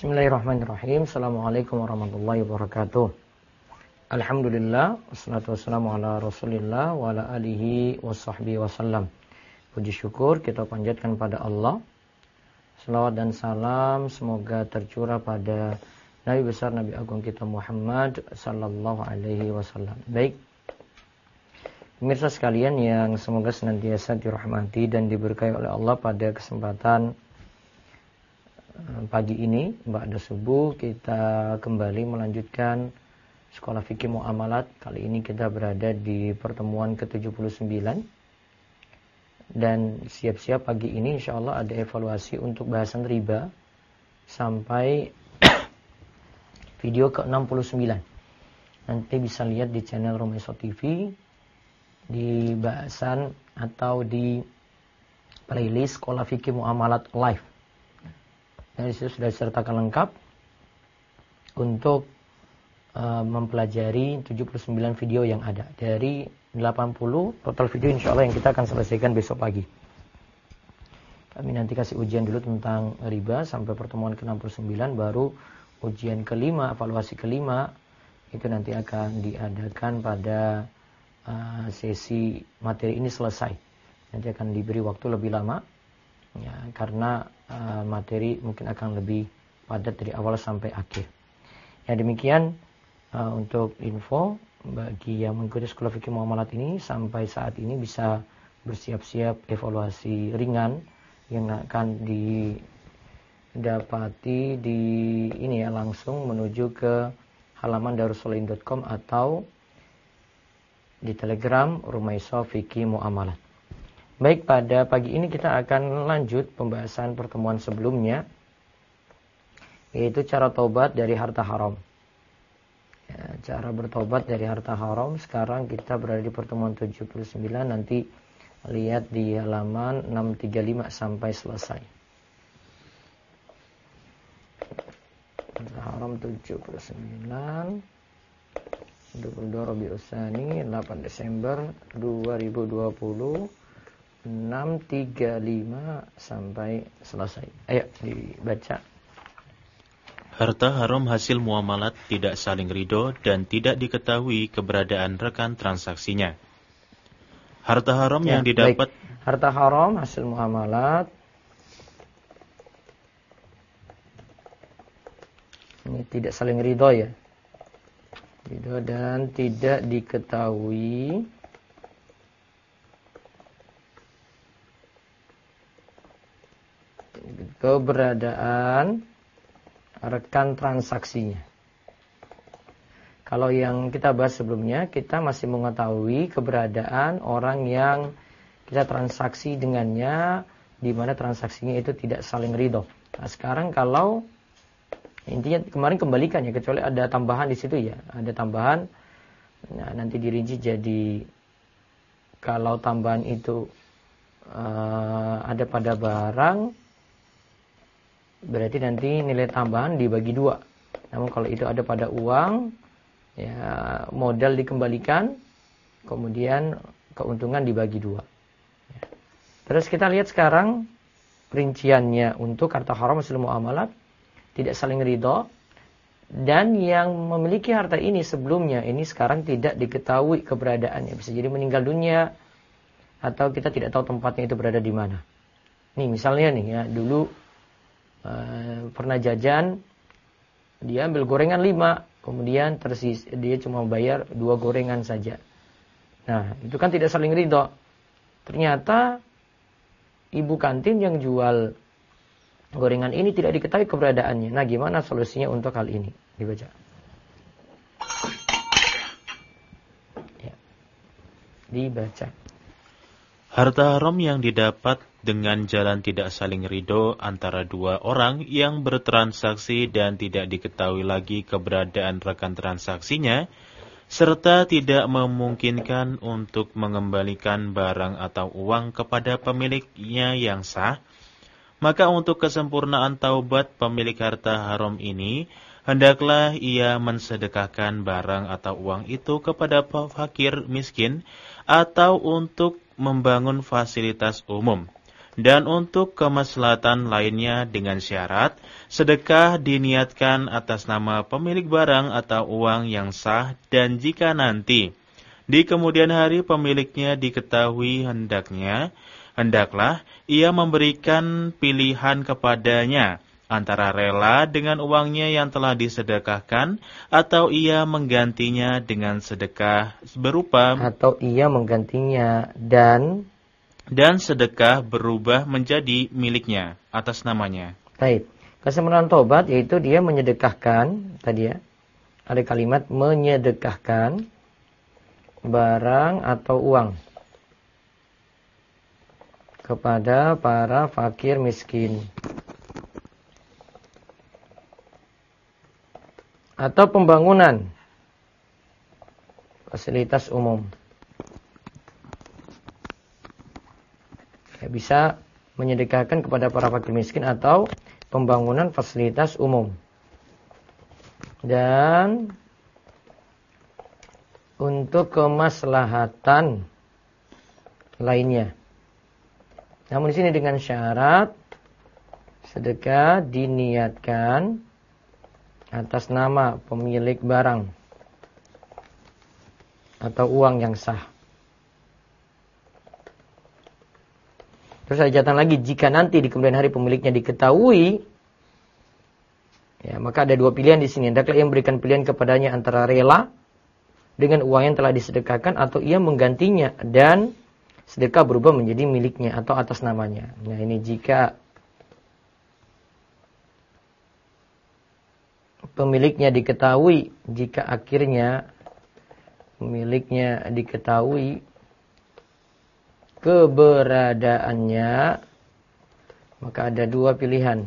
Bismillahirrahmanirrahim. Assalamualaikum warahmatullahi wabarakatuh. Alhamdulillah, wassalatu wassalamu ala Rasulillah wa ala alihi washabbihi wasallam. Puji syukur kita panjatkan pada Allah. Selawat dan salam semoga tercurah pada Nabi besar Nabi agung kita Muhammad sallallahu alaihi wasallam. Baik. Pemirsa sekalian yang semoga senantiasa dirahmati dan diberkahi oleh Allah, pada kesempatan pagi ini, ba'da subuh, kita kembali melanjutkan Sekolah Fikih Muamalat. Kali ini kita berada di pertemuan ke-79. Dan siap-siap pagi ini insya Allah ada evaluasi untuk bahasan riba sampai video ke-69. Nanti bisa lihat di channel Romeso TV, di bahasan atau di playlist Sekolah Fikih Muamalat Live. Dan disitu sudah disertakan lengkap untuk mempelajari 79 video yang ada. Dari 80 total video insya Allah yang kita akan selesaikan besok pagi. Kami nanti kasih ujian dulu tentang riba sampai pertemuan ke-69, baru ujian kelima, evaluasi kelima itu nanti akan diadakan pada sesi materi ini selesai. Nanti akan diberi waktu lebih lama ya, karena materi mungkin akan lebih padat dari awal sampai akhir. Ya, demikian untuk info bagi yang mengikuti Sekolah Fikih Muamalat ini. Sampai saat ini bisa bersiap-siap evaluasi ringan yang akan didapati di ini ya, langsung menuju ke halaman darussolihin.com atau di Telegram Romeso Fikih Muamalat. Baik, pada pagi ini kita akan lanjut pembahasan pertemuan sebelumnya, yaitu cara tobat dari harta haram. Ya, cara bertobat dari harta haram. Sekarang kita berada di pertemuan 79, nanti lihat di halaman 635 sampai selesai. Harta haram 79, 22 Rabiul Tsani, 8 Desember 2020. 635 sampai selesai. Ayo dibaca. Harta haram hasil muamalat tidak saling ridho dan tidak diketahui keberadaan rekan transaksinya. Harta haram yang didapat. Baik. Harta haram hasil muamalat ini tidak saling ridho ya. Ridho dan tidak diketahui keberadaan rekan transaksinya. Kalau yang kita bahas sebelumnya, kita masih mengetahui keberadaan orang yang kita transaksi dengannya, di mana transaksinya itu tidak saling ridho. Nah, sekarang kalau intinya kemarin kembalikan ya, kecuali ada tambahan di situ ya, ada tambahan. Nah, nanti dirinci jadi kalau tambahan itu ada pada barang, berarti nanti nilai tambahan dibagi dua. Namun kalau itu ada pada uang, ya modal dikembalikan, kemudian keuntungan dibagi dua. Ya. Terus kita lihat sekarang perinciannya untuk harta haram hasil muamalat tidak saling ridho, dan yang memiliki harta ini sebelumnya ini sekarang tidak diketahui keberadaannya. Bisa jadi meninggal dunia atau kita tidak tahu tempatnya itu berada di mana. Nih misalnya nih ya, dulu pernah jajan, dia ambil gorengan 5, kemudian dia cuma bayar 2 gorengan saja. Nah, itu kan tidak saling ridho. Ternyata ibu kantin yang jual gorengan ini tidak diketahui keberadaannya. Nah, gimana solusinya untuk hal ini? Dibaca. Ya. Dibaca. Harta haram yang didapat dengan jalan tidak saling ridho antara dua orang yang bertransaksi dan tidak diketahui lagi keberadaan rekan transaksinya, serta tidak memungkinkan untuk mengembalikan barang atau uang kepada pemiliknya yang sah, maka untuk kesempurnaan taubat pemilik harta haram ini, hendaklah ia mensedekahkan barang atau uang itu kepada fakir miskin atau untuk membangun fasilitas umum. Dan untuk kemaslahatan lainnya dengan syarat, sedekah diniatkan atas nama pemilik barang atau uang yang sah, dan jika nanti di kemudian hari pemiliknya diketahui hendaklah ia memberikan pilihan kepadanya antara rela dengan uangnya yang telah disedekahkan atau ia menggantinya dengan sedekah berupa dan sedekah berubah menjadi miliknya atas namanya. Baik. Kesempurnaan taubat yaitu dia menyedekahkan, tadi ya, ada kalimat menyedekahkan barang atau uang kepada para fakir miskin. Atau pembangunan fasilitas umum. Bisa menyedekahkan kepada para fakir miskin atau pembangunan fasilitas umum. Dan untuk kemaslahatan lainnya. Namun di sini dengan syarat sedekah diniatkan atas nama pemilik barang atau uang yang sah. Terus ada catatan lagi, jika nanti di kemudian hari pemiliknya diketahui, ya, maka ada dua pilihan di sini. Hendaklah ia memberikan pilihan kepadanya antara rela dengan uang yang telah disedekahkan atau ia menggantinya dan sedekah berubah menjadi miliknya atau atas namanya. Nah, ini jika pemiliknya diketahui, jika akhirnya pemiliknya diketahui keberadaannya, maka ada dua pilihan.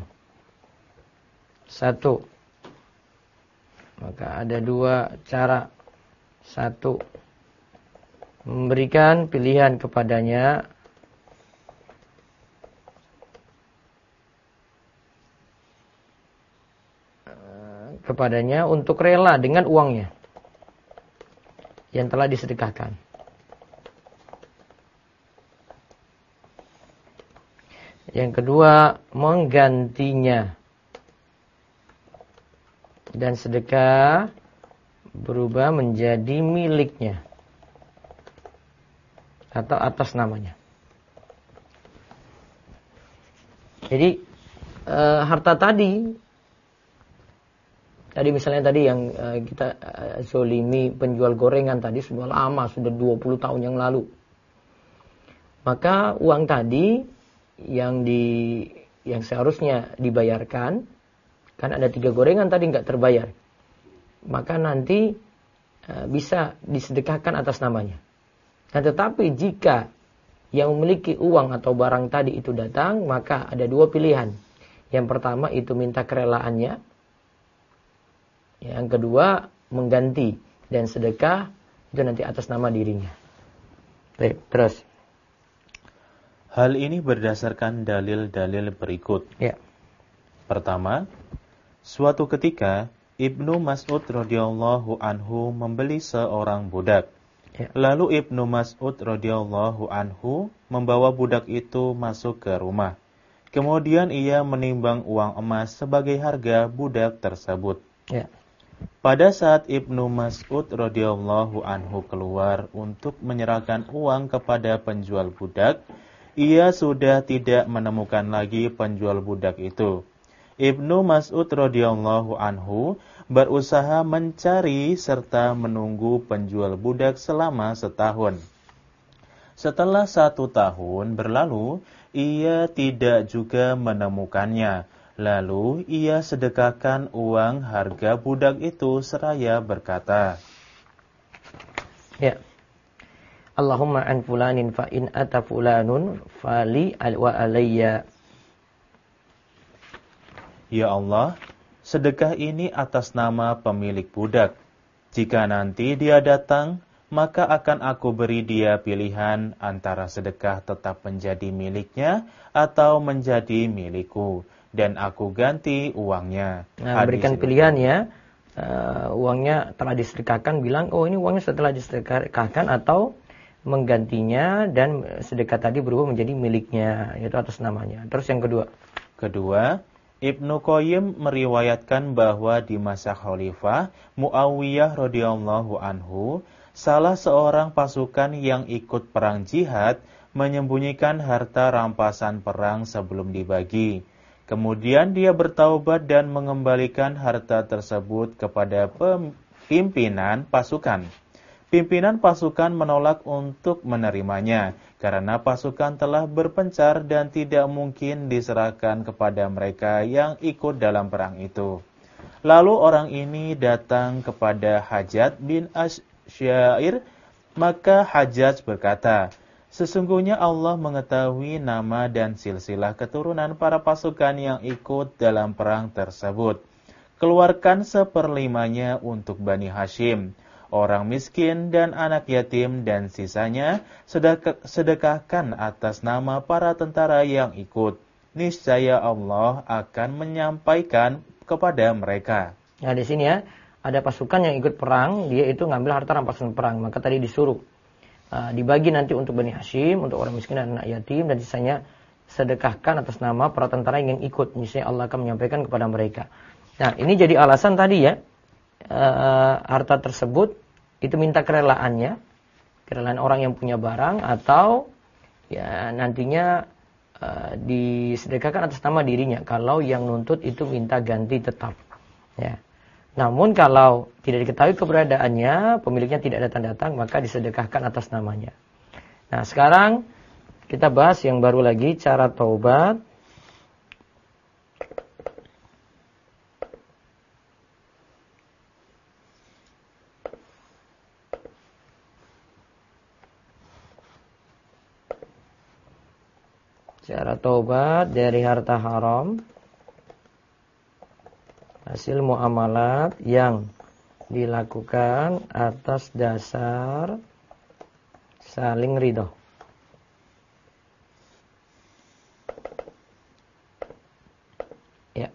Maka ada dua cara. Satu, memberikan pilihan kepadanya untuk rela dengan uangnya yang telah disedekahkan. Yang kedua, menggantinya dan sedekah berubah menjadi miliknya atau atas namanya. Jadi harta tadi misalnya tadi yang kita zolimi penjual gorengan tadi sudah lama, sudah 20 tahun yang lalu. Maka uang tadi yang seharusnya dibayarkan, kan ada 3 gorengan tadi nggak terbayar, maka nanti bisa disedekahkan atas namanya. Nah, tetapi jika yang memiliki uang atau barang tadi itu datang, maka ada 2 pilihan. Yang pertama itu minta kerelaannya, yang kedua mengganti, dan sedekah itu nanti atas nama dirinya. Baik, terus. Hal ini berdasarkan dalil-dalil berikut. Ya. Pertama, suatu ketika Ibnu Mas'ud radhiyallahu anhu membeli seorang budak. Ya. Lalu Ibnu Mas'ud radhiyallahu anhu membawa budak itu masuk ke rumah. Kemudian ia menimbang uang emas sebagai harga budak tersebut. Ya. Pada saat Ibnu Mas'ud radhiyallahu anhu keluar untuk menyerahkan uang kepada penjual budak, ia sudah tidak menemukan lagi penjual budak itu. Ibnu Mas'ud radhiyallahu anhu berusaha mencari serta menunggu penjual budak selama setahun. Setelah 1 tahun berlalu, ia tidak juga menemukannya. Lalu ia sedekahkan uang harga budak itu seraya berkata, Ya. Allahumma an fulanin fa in ata fulanun fali wa alayya. Ya Allah, sedekah ini atas nama pemilik budak. Jika nanti dia datang, maka akan aku beri dia pilihan antara sedekah tetap menjadi miliknya atau menjadi milikku, dan aku ganti uangnya. Nah, berikan pilihan ya. Uangnya telah disedekahkan, bilang, oh ini uangnya setelah disedekahkan, atau menggantinya dan sedekah tadi berubah menjadi miliknya, yaitu atas namanya. Terus yang kedua. Kedua, Ibnu Qayyim meriwayatkan bahwa di masa Khalifah Muawiyah radhiyallahu anhu, salah seorang pasukan yang ikut perang jihad menyembunyikan harta rampasan perang sebelum dibagi. Kemudian dia bertaubat dan mengembalikan harta tersebut kepada pimpinan pasukan. Pimpinan pasukan menolak untuk menerimanya karena pasukan telah berpencar dan tidak mungkin diserahkan kepada mereka yang ikut dalam perang itu. Lalu orang ini datang kepada Hajjaj bin Asy'air, maka Hajjaj berkata, "Sesungguhnya Allah mengetahui nama dan silsilah keturunan para pasukan yang ikut dalam perang tersebut. Keluarkan 1/5-nya untuk Bani Hashim, orang miskin dan anak yatim, dan sisanya sedekahkan atas nama para tentara yang ikut. Niscaya Allah akan menyampaikan kepada mereka." Nah, di sini ya, ada pasukan yang ikut perang, dia itu ngambil harta rampasan perang. Maka tadi disuruh dibagi nanti untuk Bani Hashim, untuk orang miskin dan anak yatim, dan sisanya sedekahkan atas nama para tentara yang ikut. Niscaya Allah akan menyampaikan kepada mereka. Nah, ini jadi alasan tadi ya, harta tersebut itu minta kerelaannya, kerelaan orang yang punya barang, atau ya nantinya disedekahkan atas nama dirinya kalau yang nuntut itu minta ganti tetap ya. Namun kalau tidak diketahui keberadaannya, pemiliknya tidak datang-datang, maka disedekahkan atas namanya. Nah, sekarang kita bahas yang baru lagi, cara taubat. Cara taubat dari harta haram, hasil muamalat yang dilakukan atas dasar saling ridho. Ya.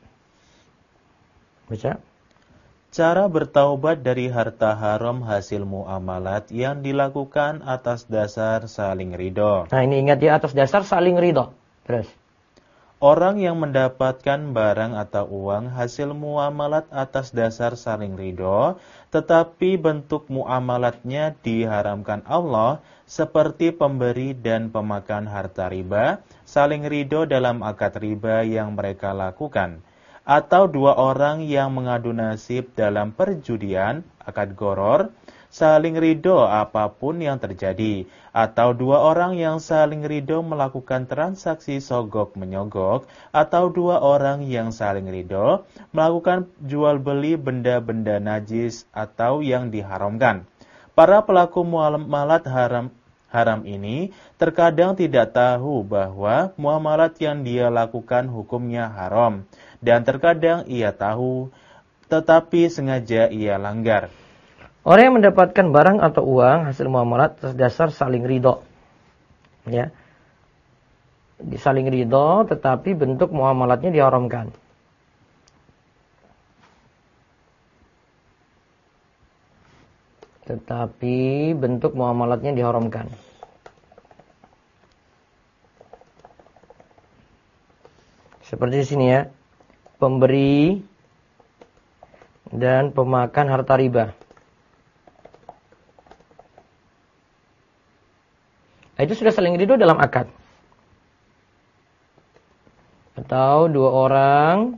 Baca. Cara bertaubat dari harta haram hasil muamalat yang dilakukan atas dasar saling ridho. Nah, ini ingat ya, atas dasar saling ridho. Terus. Orang yang mendapatkan barang atau uang hasil muamalat atas dasar saling ridho, tetapi bentuk muamalatnya diharamkan Allah, seperti pemberi dan pemakan harta riba, saling ridho dalam akad riba yang mereka lakukan. Atau dua orang yang mengadu nasib dalam perjudian, akad goror, saling ridho apapun yang terjadi. Atau dua orang yang saling ridho melakukan transaksi sogok-menyogok. Atau dua orang yang saling ridho melakukan jual beli benda-benda najis atau yang diharamkan. Para pelaku muamalat haram ini terkadang tidak tahu bahwa muamalat yang dia lakukan hukumnya haram. Dan terkadang ia tahu, tetapi sengaja ia langgar. Orang yang mendapatkan barang atau uang hasil muamalat atas dasar saling ridho, ya, saling ridho, tetapi bentuk muamalatnya diharamkan. Tetapi bentuk muamalatnya diharamkan. Seperti di sini ya, pemberi dan pemakan harta riba. Itu sudah saling ridho dalam akad. Atau dua orang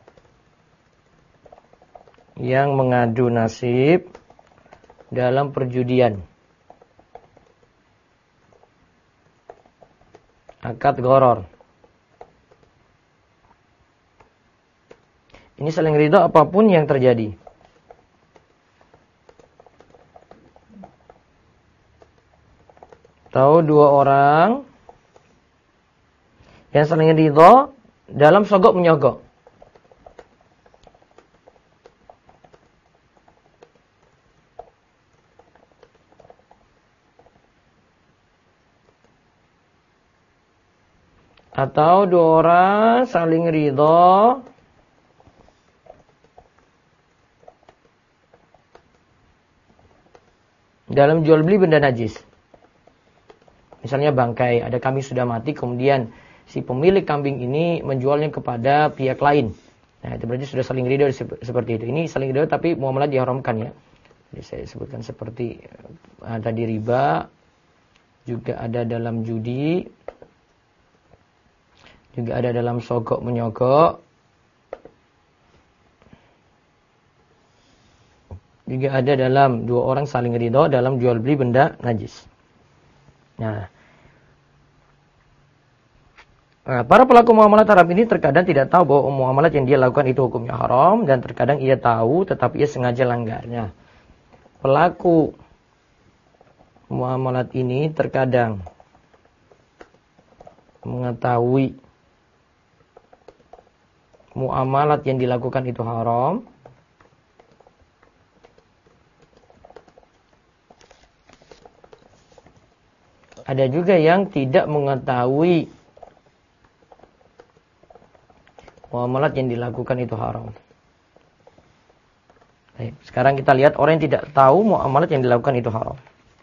yang mengadu nasib dalam perjudian, akad goror. Ini saling ridho apapun yang terjadi. Atau dua orang yang saling ridho dalam sogok menyogok. Atau dua orang saling ridho dalam jual beli benda najis. Misalnya bangkai, ada kambing sudah mati, kemudian si pemilik kambing ini menjualnya kepada pihak lain. Nah, itu berarti sudah saling ridho seperti itu. Ini saling ridho tapi muamalah diharamkan ya. Jadi saya sebutkan seperti ada di riba, juga ada dalam judi, juga ada dalam sogok menyogok, juga ada dalam dua orang saling ridho dalam jual beli benda najis. Nah, para pelaku muamalat haram ini terkadang tidak tahu bahwa muamalat yang dia lakukan itu hukumnya haram, dan terkadang ia tahu tetapi ia sengaja langgarnya. Pelaku muamalat ini terkadang mengetahui muamalat yang dilakukan itu haram, ada juga yang tidak mengetahui muamalat yang dilakukan itu haram. Baik, sekarang kita lihat orang yang tidak tahu muamalat yang dilakukan itu haram.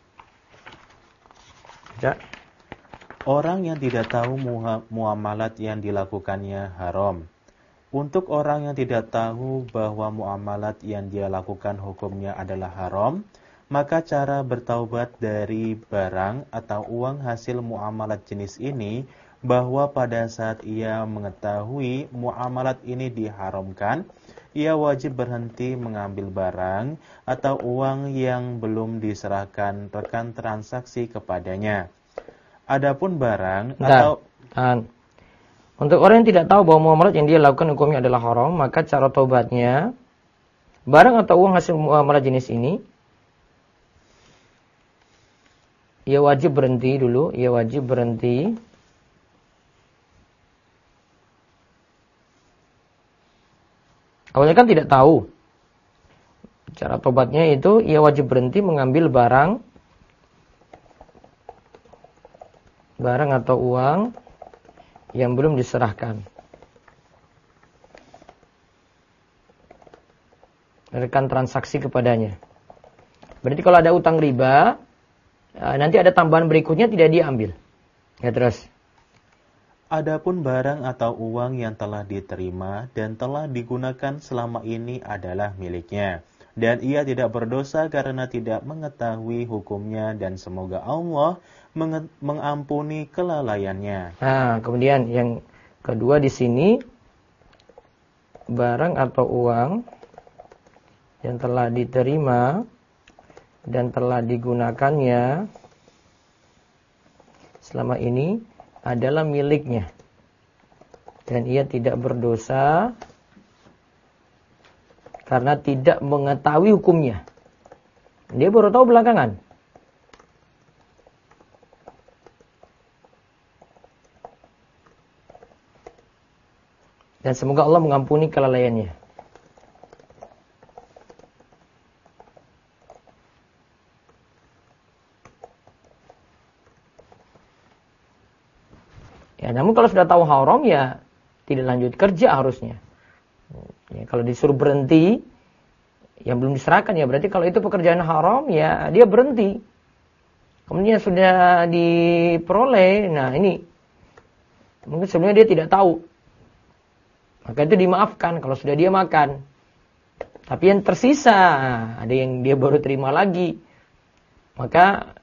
Ya. Orang yang tidak tahu muamalat yang dilakukannya haram. Untuk orang yang tidak tahu bahwa muamalat yang dia lakukan hukumnya adalah haram, maka cara bertaubat dari barang atau uang hasil muamalat jenis ini, bahwa pada saat ia mengetahui muamalat ini diharamkan, ia wajib berhenti mengambil barang atau uang yang belum diserahkan rekan transaksi kepadanya. Adapun barang atau untuk orang yang tidak tahu bahwa muamalat yang dia lakukan hukumnya adalah haram, maka cara taubatnya, barang atau uang hasil muamalat jenis ini, ia wajib berhenti dulu, Awalnya kan tidak tahu. Cara tobatnya itu ia wajib berhenti mengambil barang atau uang yang belum diserahkan rekan transaksi kepadanya. Berarti kalau ada utang riba, nanti ada tambahan berikutnya tidak diambil. Ya, terus. Adapun barang atau uang yang telah diterima dan telah digunakan selama ini adalah miliknya, dan ia tidak berdosa karena tidak mengetahui hukumnya, dan semoga Allah mengampuni kelalaiannya. Nah, kemudian yang kedua di sini, barang atau uang yang telah diterima dan telah digunakannya selama ini adalah miliknya, dan ia tidak berdosa karena tidak mengetahui hukumnya. Dia baru tahu belakangan. Dan semoga Allah mengampuni kelalaiannya. Ya, namun kalau sudah tahu haram ya tidak lanjut kerja harusnya. Ya, kalau disuruh berhenti yang belum diserahkan ya berarti kalau itu pekerjaan haram ya dia berhenti. Kemudian sudah diperoleh, nah ini mungkin sebelumnya dia tidak tahu. Maka itu dimaafkan kalau sudah dia makan. Tapi yang tersisa ada yang dia baru terima lagi. Maka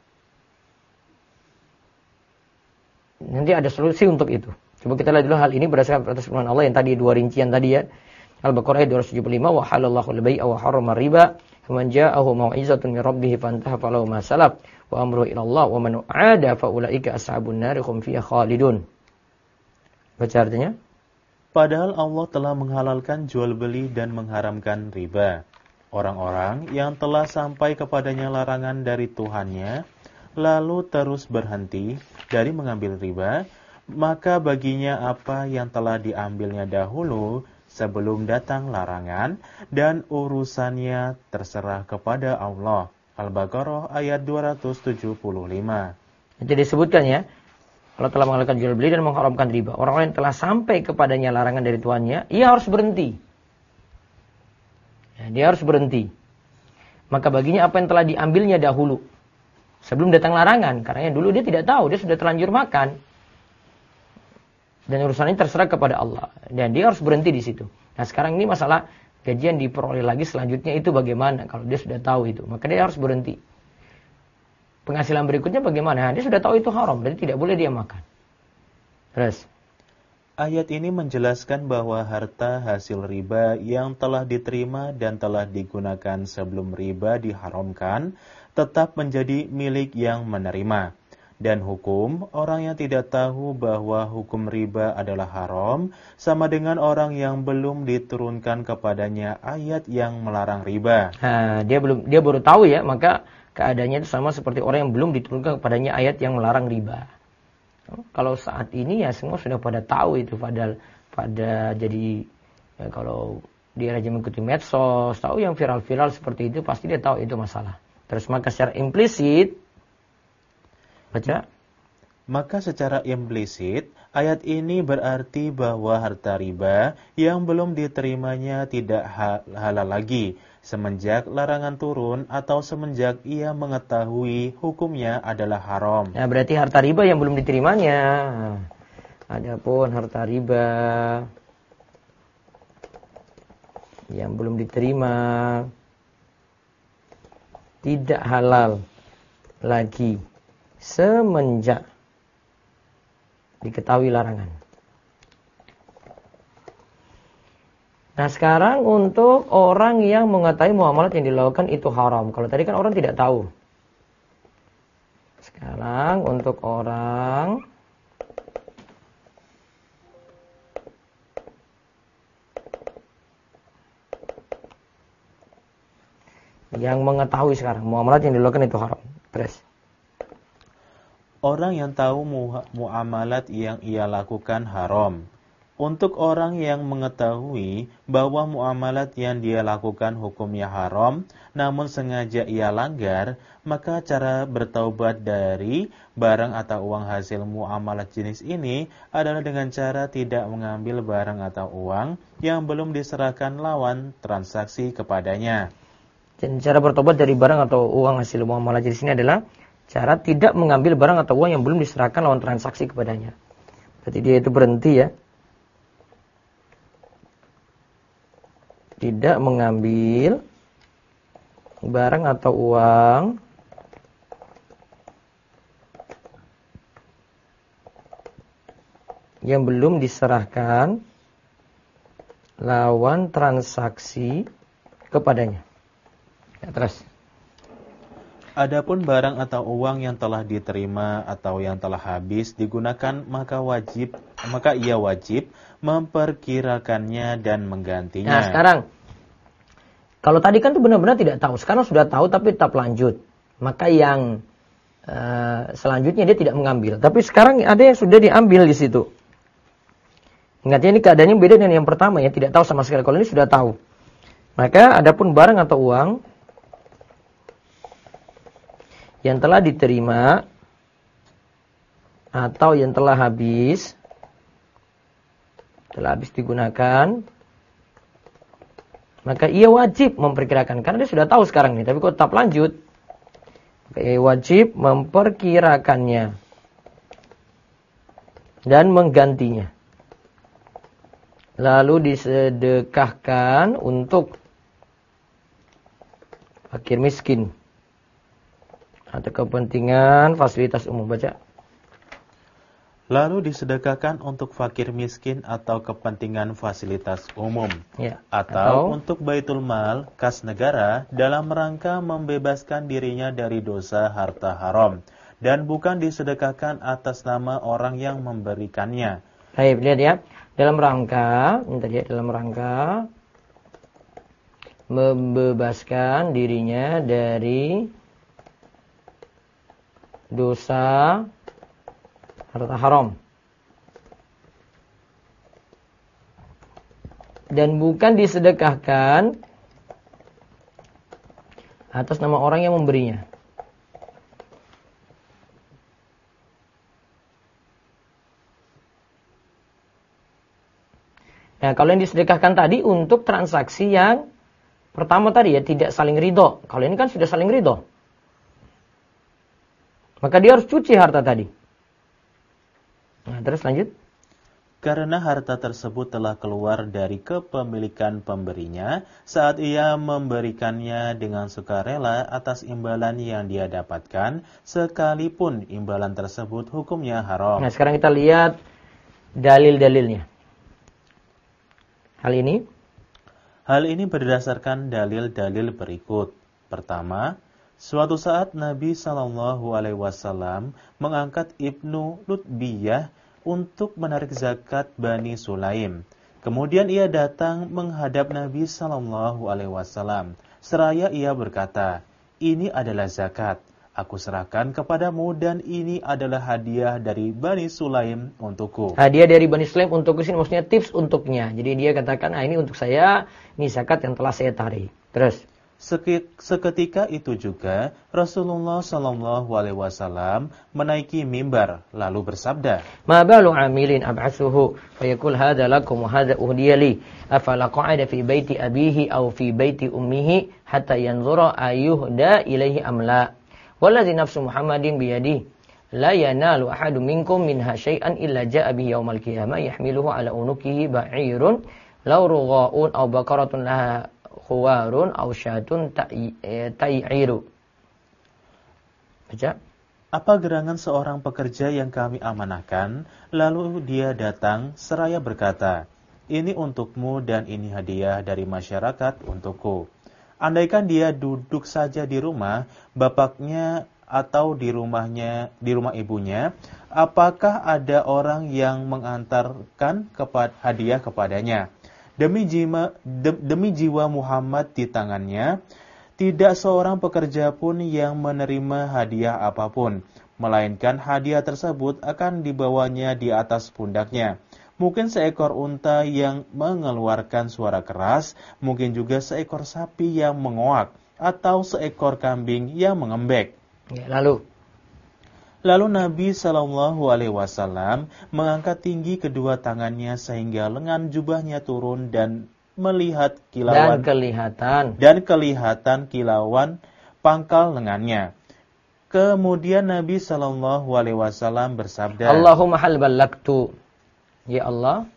nanti ada solusi untuk itu. Coba kita lihat dulu hal ini berdasarkan atas firman Allah yang tadi dua rincian tadi ya. Al-Baqarah ayat 275, wa halallahu al-bai'a wa harrama riba, faman ja'ahu mau'izatun min rabbih fantaha falahu ma salaf wa amruhu ila Allah wa man 'ada fa ulaika ashabun nar hum fiha khalidun. Baca artinya? Padahal Allah telah menghalalkan jual beli dan mengharamkan riba. Orang-orang yang telah sampai kepadanya larangan dari Tuhannya lalu terus berhenti dari mengambil riba, maka baginya apa yang telah diambilnya dahulu sebelum datang larangan, dan urusannya terserah kepada Allah. Al-Baqarah ayat 275. Jadi disebutkan ya, kalau telah menghalalkan jual beli dan mengharamkan riba, orang-orang yang telah sampai kepadanya larangan dari Tuhannya, ia harus berhenti. Ya, dia harus berhenti. Maka baginya apa yang telah diambilnya dahulu. sebelum datang larangan. Karena dulu dia tidak tahu, dia sudah terlanjur makan. Dan urusannya terserah kepada Allah. Dan dia harus berhenti di situ. Nah sekarang ini masalah gaji yang diperoleh lagi selanjutnya itu bagaimana. Kalau dia sudah tahu itu, maka dia harus berhenti. Penghasilan berikutnya bagaimana? Nah, dia sudah tahu itu haram, jadi tidak boleh dia makan. Terus. Ayat ini menjelaskan bahwa harta hasil riba yang telah diterima dan telah digunakan sebelum riba diharamkan tetap menjadi milik yang menerima. Dan hukum orang yang tidak tahu bahwa hukum riba adalah haram sama dengan orang yang belum diturunkan kepadanya ayat yang melarang riba. Nah, dia baru tahu ya, maka keadaannya itu sama seperti orang yang belum diturunkan kepadanya ayat yang melarang riba. Kalau saat ini ya semua sudah pada tahu itu, pada jadi ya, kalau dia rajin mengikuti medsos, tahu yang viral-viral seperti itu, pasti dia tahu itu masalah. Terus maka secara implisit baca. Maka secara implisit ayat ini berarti bahwa harta riba yang belum diterimanya tidak halal lagi semenjak larangan turun atau semenjak ia mengetahui hukumnya adalah haram. Ya berarti harta riba yang belum diterimanya. Adapun harta riba yang belum diterima tidak halal lagi semenjak diketahui larangan. Nah sekarang untuk orang yang mengetahui muamalat yang dilakukan itu haram. Kalau tadi kan orang tidak tahu. Sekarang untuk orang yang mengetahui sekarang muamalat yang dilakukan itu haram. Terus. Orang yang tahu muamalat yang ia lakukan haram. Untuk orang yang mengetahui bahwa muamalat yang dia lakukan hukumnya haram, namun sengaja ia langgar, maka cara bertaubat dari barang atau uang hasil muamalat jenis ini adalah dengan cara tidak mengambil barang atau uang yang belum diserahkan lawan transaksi kepadanya. Dan cara bertobat dari barang atau uang hasil muamalah jenis ini adalah cara tidak mengambil barang atau uang yang belum diserahkan lawan transaksi kepadanya. Berarti dia itu berhenti ya. Tidak mengambil barang atau uang yang belum diserahkan lawan transaksi kepadanya. Ya, terus. Adapun barang atau uang yang telah diterima atau yang telah habis digunakan maka ia wajib memperkirakannya dan menggantinya. Nah sekarang, kalau tadi kan itu benar-benar tidak tahu, sekarang sudah tahu tapi tetap lanjut. Maka yang selanjutnya dia tidak mengambil. Tapi sekarang ada yang sudah diambil di situ. Ingatnya ini keadaannya beda dengan yang pertama ya, tidak tahu sama sekali. Kalau ini sudah tahu. Maka adapun barang atau uang yang telah diterima atau yang telah habis digunakan, maka ia wajib memperkirakan. Karena dia sudah tahu sekarang nih, tapi kok tetap lanjut, maka ia wajib memperkirakannya dan menggantinya. Lalu disedekahkan untuk fakir miskin atau kepentingan fasilitas umum. Baca. Lalu disedekahkan untuk fakir miskin atau kepentingan fasilitas umum. Ya. Atau untuk baitul mal, kas negara, dalam rangka membebaskan dirinya dari dosa harta haram. Dan bukan disedekahkan atas nama orang yang memberikannya. Baik, lihat ya. Dalam rangka membebaskan dirinya dari dosa harta haram. Dan bukan disedekahkan atas nama orang yang memberinya. Nah, kalau yang disedekahkan tadi untuk transaksi yang pertama tadi ya, tidak saling ridho. Kalau ini kan sudah saling ridho. Maka dia harus cuci harta tadi. Nah, terus lanjut. Karena harta tersebut telah keluar dari kepemilikan pemberinya saat ia memberikannya dengan sukarela atas imbalan yang dia dapatkan, sekalipun imbalan tersebut hukumnya haram. Nah, sekarang kita lihat dalil-dalilnya. Hal ini berdasarkan dalil-dalil berikut. Pertama, suatu saat Nabi SAW mengangkat Ibnu Lutbiyah untuk menarik zakat Bani Sulaim. Kemudian ia datang menghadap Nabi SAW. Seraya ia berkata, "Ini adalah zakat. Aku serahkan kepadamu dan ini adalah hadiah dari Bani Sulaim untukku." Hadiah dari Bani Sulaim untukku sini maksudnya tips untuknya. Jadi dia katakan, ini untuk saya, ini zakat yang telah saya tarik. Terus. Seketika itu juga Rasulullah SAW menaiki mimbar lalu bersabda, "Ma balu amilin ab'asuhu fayaqul hadza lakum wa hadza uhdiya li afala qa'ada fi baiti abihi aw fi baiti ummihi hatta yanzura ayyuhda ilaihi am la wallazi nafsu Muhammadin biyadihi la yanalu ahadun minkum minha syai'an illa ja'a bihi yaumal qiyamah yahmiluhu ala unukihi ba'irun law rughaun aw baqaratun laha khuwarun aw syatun ta'iru." Baca. Apa gerangan seorang pekerja yang kami amanahkan, lalu dia datang seraya berkata, "Ini untukmu dan ini hadiah dari masyarakat untukku." Andaikan dia duduk saja di rumah bapaknya atau di rumah ibunya, apakah ada orang yang mengantarkan hadiah kepadanya? Demi jiwa Muhammad di tangannya, tidak seorang pekerja pun yang menerima hadiah apapun, melainkan hadiah tersebut akan dibawanya di atas pundaknya. Mungkin seekor unta yang mengeluarkan suara keras, mungkin juga seekor sapi yang mengoak, atau seekor kambing yang mengembek. Ya, Lalu Nabi SAW mengangkat tinggi kedua tangannya sehingga lengan jubahnya turun dan melihat kilauan dan kelihatan kilauan pangkal lengannya. Kemudian Nabi SAW bersabda, "Allahumma hal ballagtu." Ya Allah,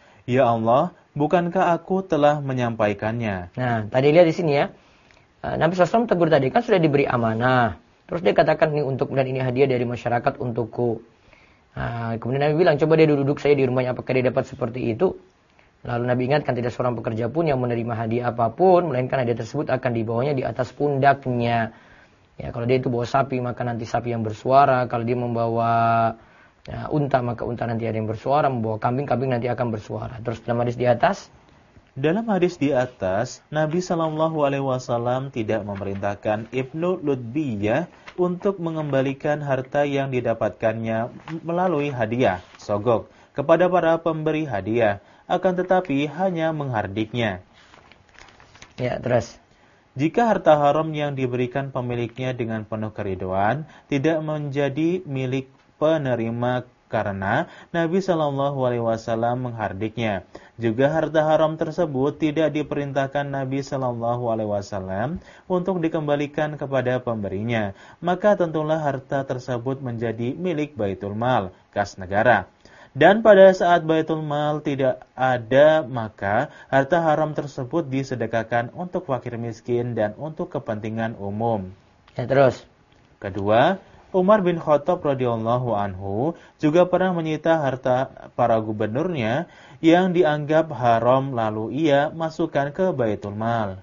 bukankah aku telah menyampaikannya? Nah, tadi lihat di sini ya. Nabi SAW tegur tadi kan sudah diberi amanah. Terus dia katakan ini untuk dan ini hadiah dari masyarakat untukku. Nah, kemudian Nabi bilang, coba dia duduk saya di rumahnya, apakah dia dapat seperti itu? Lalu Nabi ingatkan tidak seorang pekerja pun yang menerima hadiah apapun, melainkan hadiah tersebut akan dibawanya di atas pundaknya. Ya, kalau dia itu bawa sapi, maka nanti sapi yang bersuara. Kalau dia membawa unta, maka unta nanti ada yang bersuara. Membawa kambing, kambing nanti akan bersuara. Terus dalam hadis di atas, Nabi SAW tidak memerintahkan Ibnu Lutbiyah untuk mengembalikan harta yang didapatkannya melalui hadiah, sogok, kepada para pemberi hadiah, akan tetapi hanya menghardiknya. Ya, terus. Jika harta haram yang diberikan pemiliknya dengan penuh keriduan tidak menjadi milik penerima karena Nabi SAW menghardiknya. Juga harta haram tersebut tidak diperintahkan Nabi SAW untuk dikembalikan kepada pemberinya. Maka tentulah harta tersebut menjadi milik Baitul Mal, kas negara. Dan pada saat Baitul Mal tidak ada, maka harta haram tersebut disedekahkan untuk fakir miskin dan untuk kepentingan umum. Ya, terus. Kedua, Umar bin Khattab radhiyallahu anhu juga pernah menyita harta para gubernurnya yang dianggap haram lalu ia masukkan ke Baitul Mal.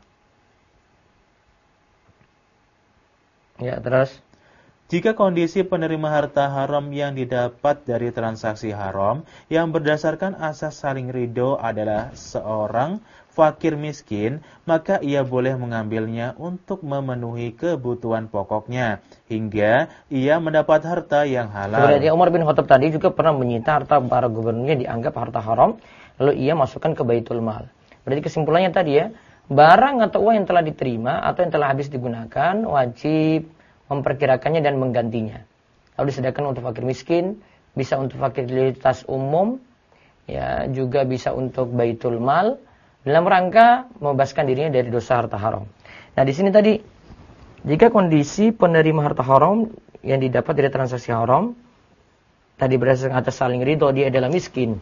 Ya, terus. Jika kondisi penerima harta haram yang didapat dari transaksi haram yang berdasarkan asas saling ridho adalah seorang fakir miskin, maka ia boleh mengambilnya untuk memenuhi kebutuhan pokoknya hingga ia mendapat harta yang halal. Berarti Umar bin Khattab tadi juga pernah menyita harta para gubernurnya dianggap harta haram, lalu ia masukkan ke Baitul Mal. Berarti kesimpulannya tadi ya, barang atau uang yang telah diterima atau yang telah habis digunakan wajib memperkirakannya dan menggantinya. Lalu disediakan untuk fakir miskin, bisa untuk fasilitas umum, ya juga bisa untuk Baitul Mal, dalam rangka membebaskan dirinya dari dosa harta haram. Nah, di sini tadi, jika kondisi penerima harta haram yang didapat dari transaksi haram tadi berdasarkan atas saling ridho, dia adalah miskin.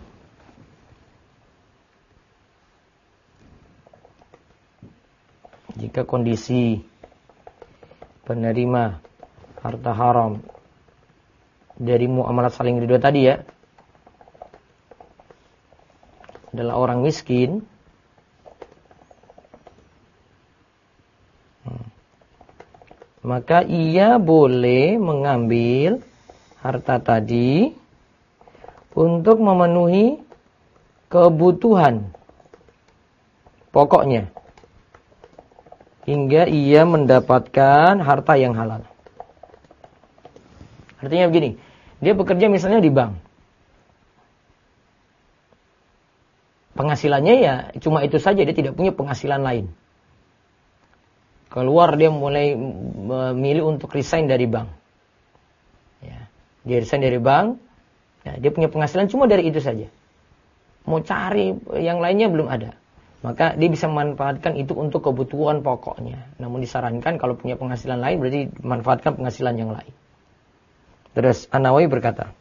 Jika kondisi penerima harta haram dari muamalah saling ridho tadi ya adalah orang miskin, maka ia boleh mengambil harta tadi untuk memenuhi kebutuhan pokoknya hingga ia mendapatkan harta yang halal. Artinya begini, dia bekerja misalnya di bank. Penghasilannya ya cuma itu saja, dia tidak punya penghasilan lain. Keluar dia mulai memilih untuk resign dari bank. Ya, dia resign dari bank, ya, dia punya penghasilan cuma dari itu saja. Mau cari yang lainnya belum ada. Maka dia bisa memanfaatkan itu untuk kebutuhan pokoknya. Namun disarankan kalau punya penghasilan lain berarti manfaatkan penghasilan yang lain. Terus An-Nawawi berkata,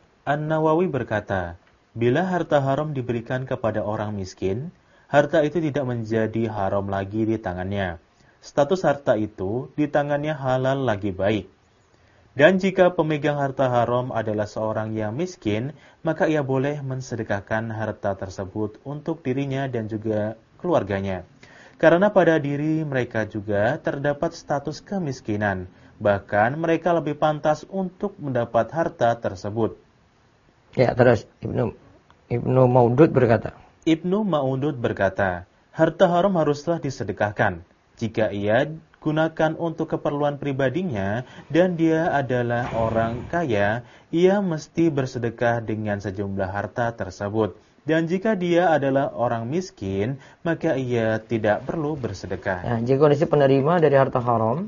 bila harta haram diberikan kepada orang miskin, harta itu tidak menjadi haram lagi di tangannya. Status harta itu di tangannya halal lagi baik. Dan jika pemegang harta haram adalah seorang yang miskin, maka ia boleh mensedekahkan harta tersebut untuk dirinya dan juga keluarganya. Karena pada diri mereka juga terdapat status kemiskinan. Bahkan mereka lebih pantas untuk mendapat harta tersebut. Ya, terus Ibnu Maudud berkata, harta haram haruslah disedekahkan. Jika ia gunakan untuk keperluan pribadinya dan dia adalah orang kaya, ia mesti bersedekah dengan sejumlah harta tersebut. Dan jika dia adalah orang miskin, maka ia tidak perlu bersedekah. Nah, jika kondisi penerima dari harta haram,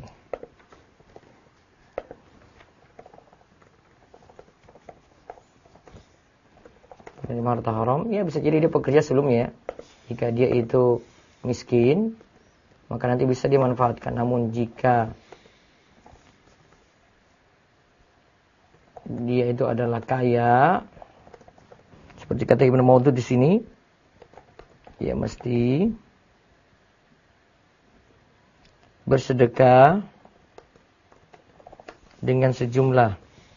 ya bisa jadi dia pekerja sebelumnya. Jika dia itu miskin, maka nanti bisa dimanfaatkan. Namun jika dia itu adalah kaya, seperti kata Ibnu Maudud di sini, ya mesti bersedekah dengan sejumlah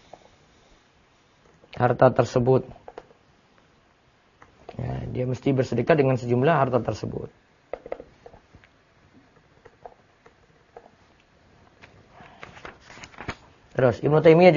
harta tersebut. Ya, dia mesti bersedekah dengan sejumlah harta tersebut. Terus Ibnu Taimiyah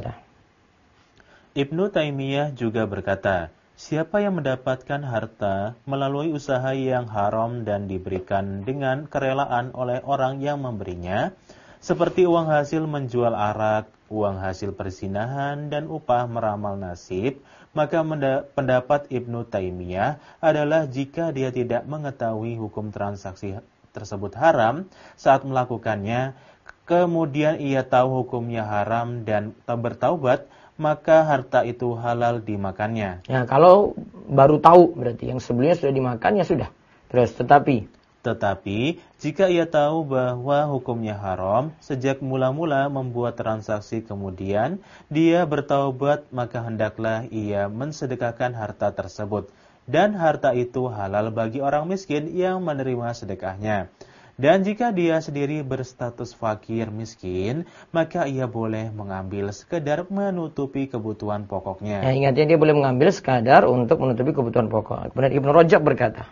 juga berkata, siapa yang mendapatkan harta melalui usaha yang haram dan diberikan dengan kerelaan oleh orang yang memberinya, seperti uang hasil menjual arak, uang hasil perzinahan, dan upah meramal nasib, maka pendapat Ibnu Taimiyah adalah jika dia tidak mengetahui hukum transaksi tersebut haram saat melakukannya, kemudian ia tahu hukumnya haram dan bertaubat, maka harta itu halal dimakannya. Ya, kalau baru tahu berarti yang sebelumnya sudah dimakan ya sudah. Terus Tetapi jika ia tahu bahwa hukumnya haram sejak mula-mula membuat transaksi, kemudian dia bertaubat, maka hendaklah ia mensedekahkan harta tersebut. Dan harta itu halal bagi orang miskin yang menerima sedekahnya. Dan jika dia sendiri berstatus fakir miskin, maka ia boleh mengambil sekadar menutupi kebutuhan pokoknya. Ya, ingatnya dia boleh mengambil sekadar untuk menutupi kebutuhan pokok. Kemudian Ibnu Rajab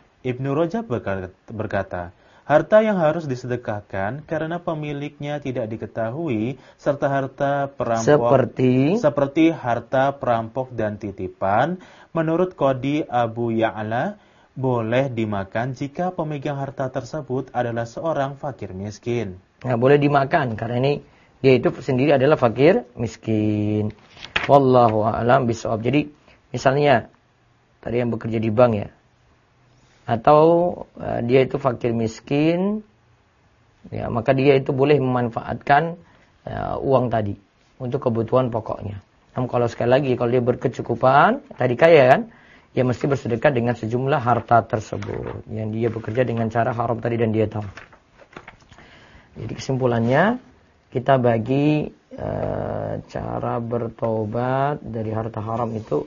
berkata, harta yang harus disedekahkan karena pemiliknya tidak diketahui, serta harta perampok seperti harta perampok dan titipan, menurut Qadi Abu Ya'la, boleh dimakan jika pemegang harta tersebut adalah seorang fakir miskin. Nah, boleh dimakan karena ini dia itu sendiri adalah fakir miskin. Wallahu a'lam bishawab. Jadi misalnya tadi yang bekerja di bank ya, atau dia itu fakir miskin, ya maka dia itu boleh memanfaatkan uang tadi untuk kebutuhan pokoknya. Namun kalau sekali lagi kalau dia berkecukupan, tadi kaya kan, dia mesti bersedekah dengan sejumlah harta tersebut yang dia bekerja dengan cara haram tadi dan dia tahu. Jadi kesimpulannya, kita bagi cara bertobat dari harta haram itu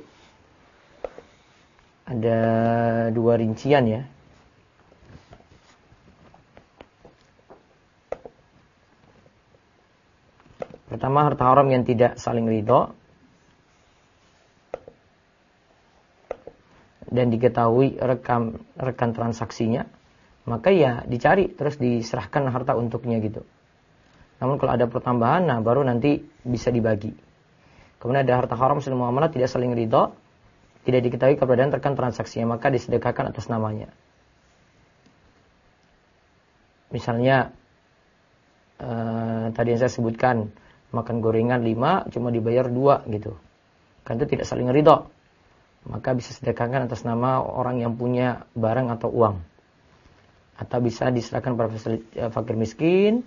ada 2 rincian ya. Pertama, harta haram yang tidak saling ridho dan diketahui rekan transaksinya, maka ya dicari terus diserahkan harta untuknya gitu. Namun kalau ada pertambahan, nah baru nanti bisa dibagi. Kemudian ada harta haram hasil muamalah tidak saling ridho, tidak diketahui keberadaan rekan transaksinya, maka disedekahkan atas namanya. Misalnya tadi yang saya sebutkan, makan gorengan 5 cuma dibayar 2 gitu, kan itu tidak saling ridho, maka bisa sedekahkan atas nama orang yang punya barang atau uang, atau bisa diserahkan pada fakir miskin,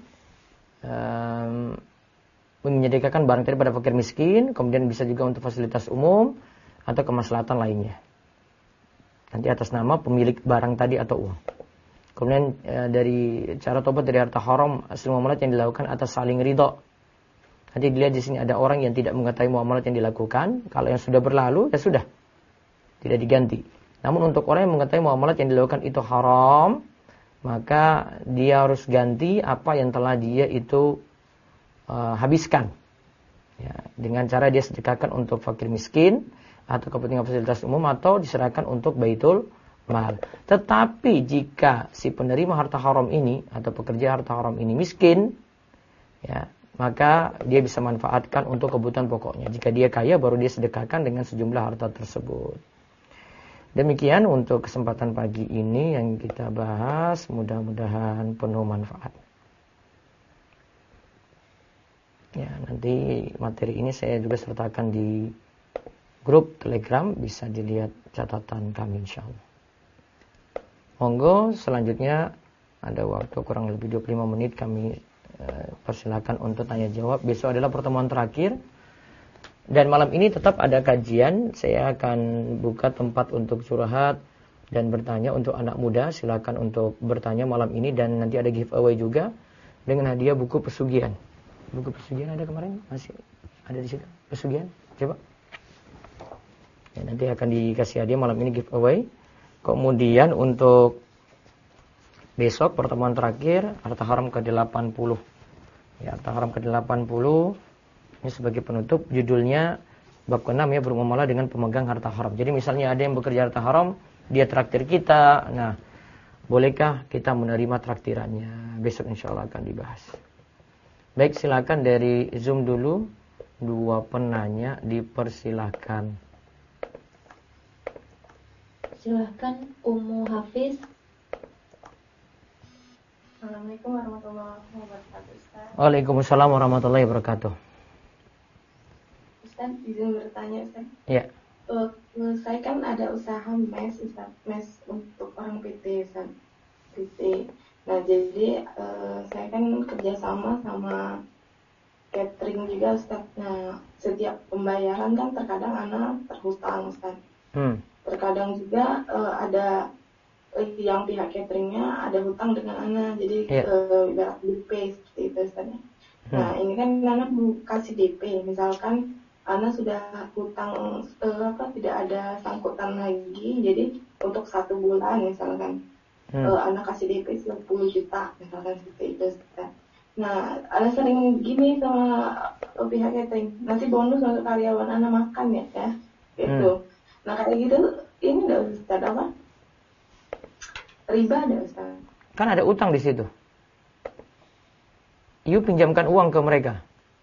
menyediakan barang tadi pada fakir miskin, kemudian bisa juga untuk fasilitas umum atau kemaslahatan lainnya, nanti atas nama pemilik barang tadi atau uang. Kemudian dari cara tobat dari harta haram hasil muamalat yang dilakukan atas saling ridho. Nanti dilihat di sini ada orang yang tidak mengetahui muamalat yang dilakukan. Kalau yang sudah berlalu, ya sudah, tidak diganti. Namun untuk orang yang mengetahui muamalat yang dilakukan itu haram, maka dia harus ganti apa yang telah dia itu habiskan. Ya, dengan cara dia sedekahkan untuk fakir miskin, atau kepentingan fasilitas umum, atau diserahkan untuk baitul mal. Tetapi jika si penerima harta haram ini, atau pekerja harta haram ini miskin, ya, maka dia bisa manfaatkan untuk kebutuhan pokoknya. Jika dia kaya, baru dia sedekahkan dengan sejumlah harta tersebut. Demikian untuk kesempatan pagi ini yang kita bahas. Mudah-mudahan penuh manfaat. Ya, nanti materi ini saya juga sertakan di grup Telegram. Bisa dilihat catatan kami insyaallah. Monggo, selanjutnya ada waktu kurang lebih 25 menit kami persilakan untuk tanya jawab. Besok adalah pertemuan terakhir dan malam ini tetap ada kajian. Saya akan buka tempat untuk curhat dan bertanya untuk anak muda. Silakan untuk bertanya malam ini, dan nanti ada giveaway juga dengan hadiah buku pesugihan. Buku pesugihan ada kemarin, masih ada di situ pesugihan. Coba ya, nanti akan dikasih hadiah malam ini giveaway. Kemudian untuk besok pertemuan terakhir harta haram ke-80. Ya, harta haram ke-80 ini sebagai penutup, judulnya bab ke-6 ya, bermuamalah dengan pemegang harta haram. Jadi misalnya ada yang bekerja harta haram, dia traktir kita. Nah, bolehkah kita menerima traktirannya? Besok insyaallah akan dibahas. Baik, silakan dari Zoom dulu. 2 penanya dipersilakan. Silakan Ummu Hafiz. Assalamualaikum warahmatullahi wabarakatuh, Ustaz. Waalaikumsalam warahmatullahi wabarakatuh. Ustaz, izin bertanya, Ustaz. Ya. Saya kan ada usaha mes, Ustaz. Mes untuk orang PT, Ustaz. PT. Nah, jadi saya kan kerjasama sama catering juga, Ustaz. Nah, setiap pembayaran kan terkadang anak terhutang, Ustaz. Terkadang juga ada yang pihak cateringnya ada hutang dengan Ana, jadi ibarat DP seperti itu Ustaz. Nah, ini kan Ana kasih DP, misalkan Ana sudah hutang tidak ada sangkutan lagi, jadi untuk 1 bulan misalkan Ana kasih DP 10 juta misalkan seperti itu Ustaz. Nah, Ana sering gini sama pihak catering, nanti bonus untuk karyawan Ana makan ya gitu. Nah, kayak gitu ini enggak Ustaz apa? Riba ada Ustaz. Kan ada utang di situ. You pinjamkan uang ke mereka.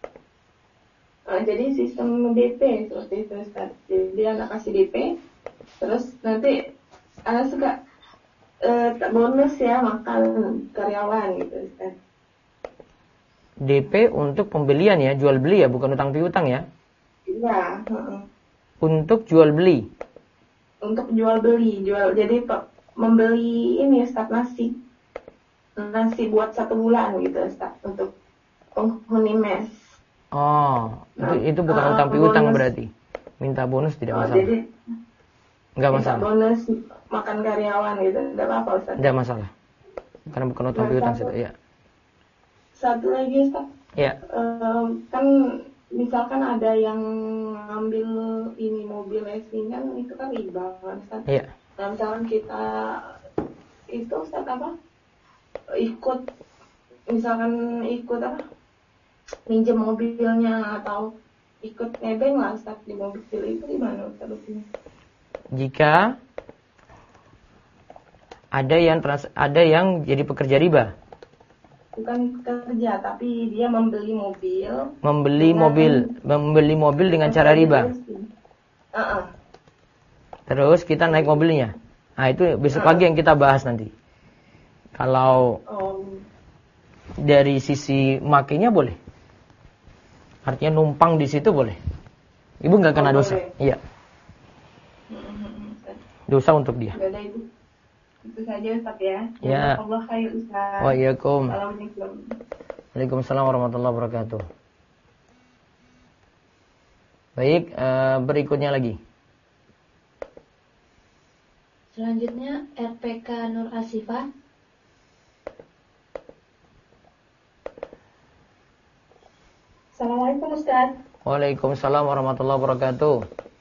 Jadi sistem DP seperti itu Ustaz. Jadi anak kasih DP, terus nanti anak suka bonus ya makan karyawan gitu Ustaz. DP untuk pembelian ya, jual beli ya, bukan utang piutang ya? Iya. Untuk jual beli. Untuk jual beli, jadi membeli ini Ustaz, nasi buat 1 bulan gitu Ustaz, untuk penghuni mes. Oh, itu bukan utang piutang berarti. Minta bonus tidak masalah. Jadi enggak masalah. Bonus makan karyawan gitu, enggak apa-apa Ustaz. Enggak masalah. Karena bukan utang piutang situ ya. satu lagi Ustaz. Ya. Kan misalkan ada yang ngambil ini mobil leasing kan itu kan riba kan Ustaz. Iya. Nah misalkan kita itu Ustaz ikut minjem mobilnya atau ikut nebeng lah Ustaz di mobil itu gimana Ustaz hukumnya? Jika ada yang jadi pekerja riba. Bukan kerja, tapi dia membeli mobil. Membeli mobil dengan cara riba. Terus kita naik mobilnya. Nah itu besok pagi yang kita bahas nanti. Kalau dari sisi makainya boleh. Artinya numpang di situ boleh. Ibu nggak kena dosa. Boleh. Iya. Dosa untuk dia. Gak ada itu saja Ustaz ya. Ya. Allah khair Ustaz. Waalaikum. Assalamualaikum. Waalaikumsalam warahmatullahi wabarakatuh. Baik, berikutnya lagi. Selanjutnya RPK Nur Asifah. Assalamualaikum Ustaz. Waalaikumsalam warahmatullahi wabarakatuh.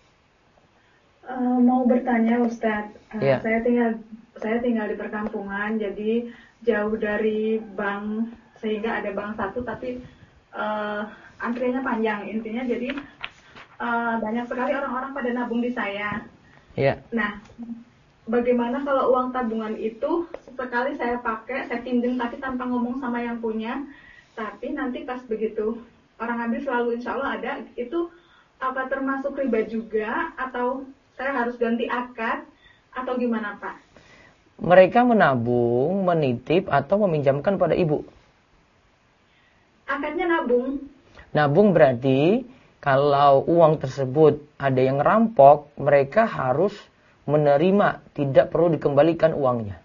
Mau bertanya Ustaz. Iya. Saya tinggal di perkampungan, jadi jauh dari bank sehingga ada bank satu tapi antriannya panjang. Intinya jadi banyak sekali orang-orang pada nabung di saya. Iya. Nah, bagaimana kalau uang tabungan itu sekali saya pakai, saya pinjam tapi tanpa ngomong sama yang punya, tapi nanti pas begitu orang ambil selalu insya Allah ada, itu apa termasuk riba juga atau saya harus ganti akad atau gimana Pak? Mereka menabung, menitip atau meminjamkan pada ibu. Akadnya nabung. Nabung berarti kalau uang tersebut ada yang rampok, mereka harus menerima, tidak perlu dikembalikan uangnya.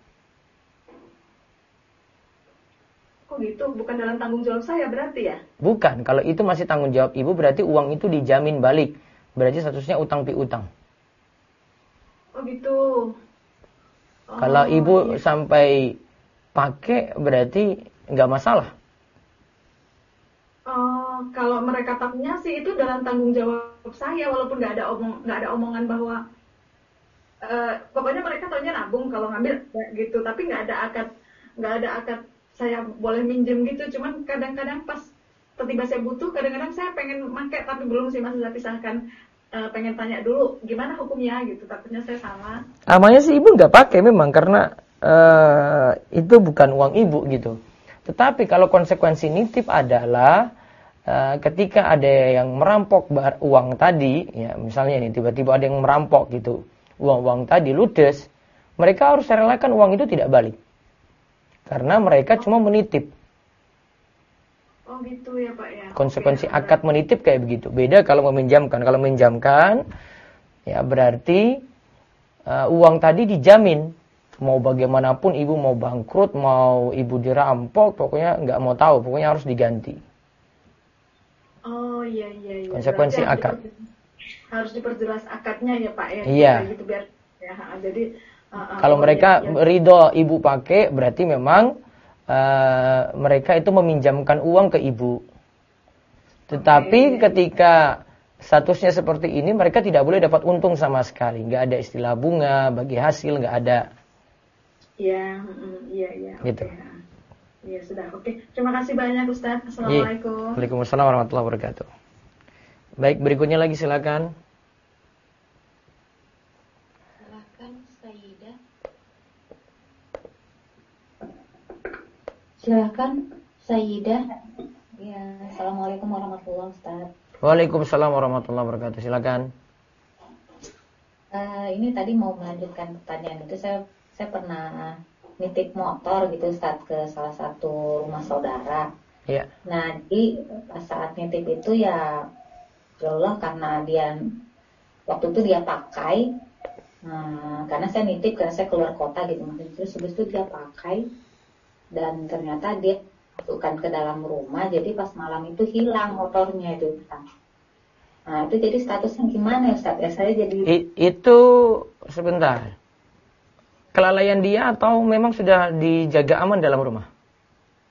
Oh gitu, bukan dalam tanggung jawab saya berarti ya? Bukan, kalau itu masih tanggung jawab ibu berarti uang itu dijamin balik. Berarti statusnya utang piutang. Oh gitu. Kalau ibu sampai pakai berarti nggak masalah. Kalau mereka taknya sih itu dalam tanggung jawab saya, walaupun nggak ada omongan bahwa pokoknya mereka taunya nabung kalau ngambil gitu, tapi nggak ada akad saya boleh minjem gitu. Cuman kadang-kadang pas tiba saya butuh, kadang-kadang saya pengen pakai tapi belum sih masih saya pisahkan. Pengen tanya dulu gimana hukumnya gitu, takutnya saya salah. Namanya sih ibu nggak pakai memang karena itu bukan uang ibu gitu. Tetapi kalau konsekuensi nitip adalah ketika ada yang merampok uang tadi, ya misalnya ini tiba-tiba ada yang merampok gitu, uang tadi ludes, mereka harus relakan uang itu tidak balik karena mereka cuma menitip. Oh gitu ya Pak ya. Konsekuensi akad menitip kayak begitu. Beda kalau meminjamkan. Kalau meminjamkan, ya berarti uang tadi dijamin. Mau bagaimanapun ibu mau bangkrut, mau ibu dirampok, pokoknya nggak mau tahu. Pokoknya harus diganti. Oh iya. Konsekuensi akad. Harus diperjelas akadnya ya Pak ya. Iya. Gitu biar ya. Jadi kalau mereka ridho ibu pakai, berarti memang mereka itu meminjamkan uang ke ibu. Tetapi ketika statusnya seperti ini, mereka tidak boleh dapat untung sama sekali. Nggak ada istilah bunga bagi hasil, nggak ada. Iya. Gitu. Iya sudah. Oke. Terima kasih banyak Ustaz. Assalamualaikum. Waalaikumsalam warahmatullahi wabarakatuh. Baik, berikutnya lagi silakan. Silakan Sayyidah. Ya, Assalamualaikum warahmatullahi wabarakatuh. Waalaikumsalam warahmatullahi wabarakatuh. Silakan. Ini tadi mau melanjutkan pertanyaan itu, saya pernah nitip motor gitu Ustaz ke salah satu rumah saudara. Iya. Nah, di pas saat nitip itu ya Allah karena waktu itu dia pakai, karena saya nitip karena saya keluar kota gitu, terus habis itu dia pakai. Dan ternyata dia masukkan ke dalam rumah, jadi pas malam itu hilang motornya itu. Nah itu jadi statusnya gimana Ustaz? Ya saya jadi itu sebentar. Kelalaian dia atau memang sudah dijaga aman dalam rumah?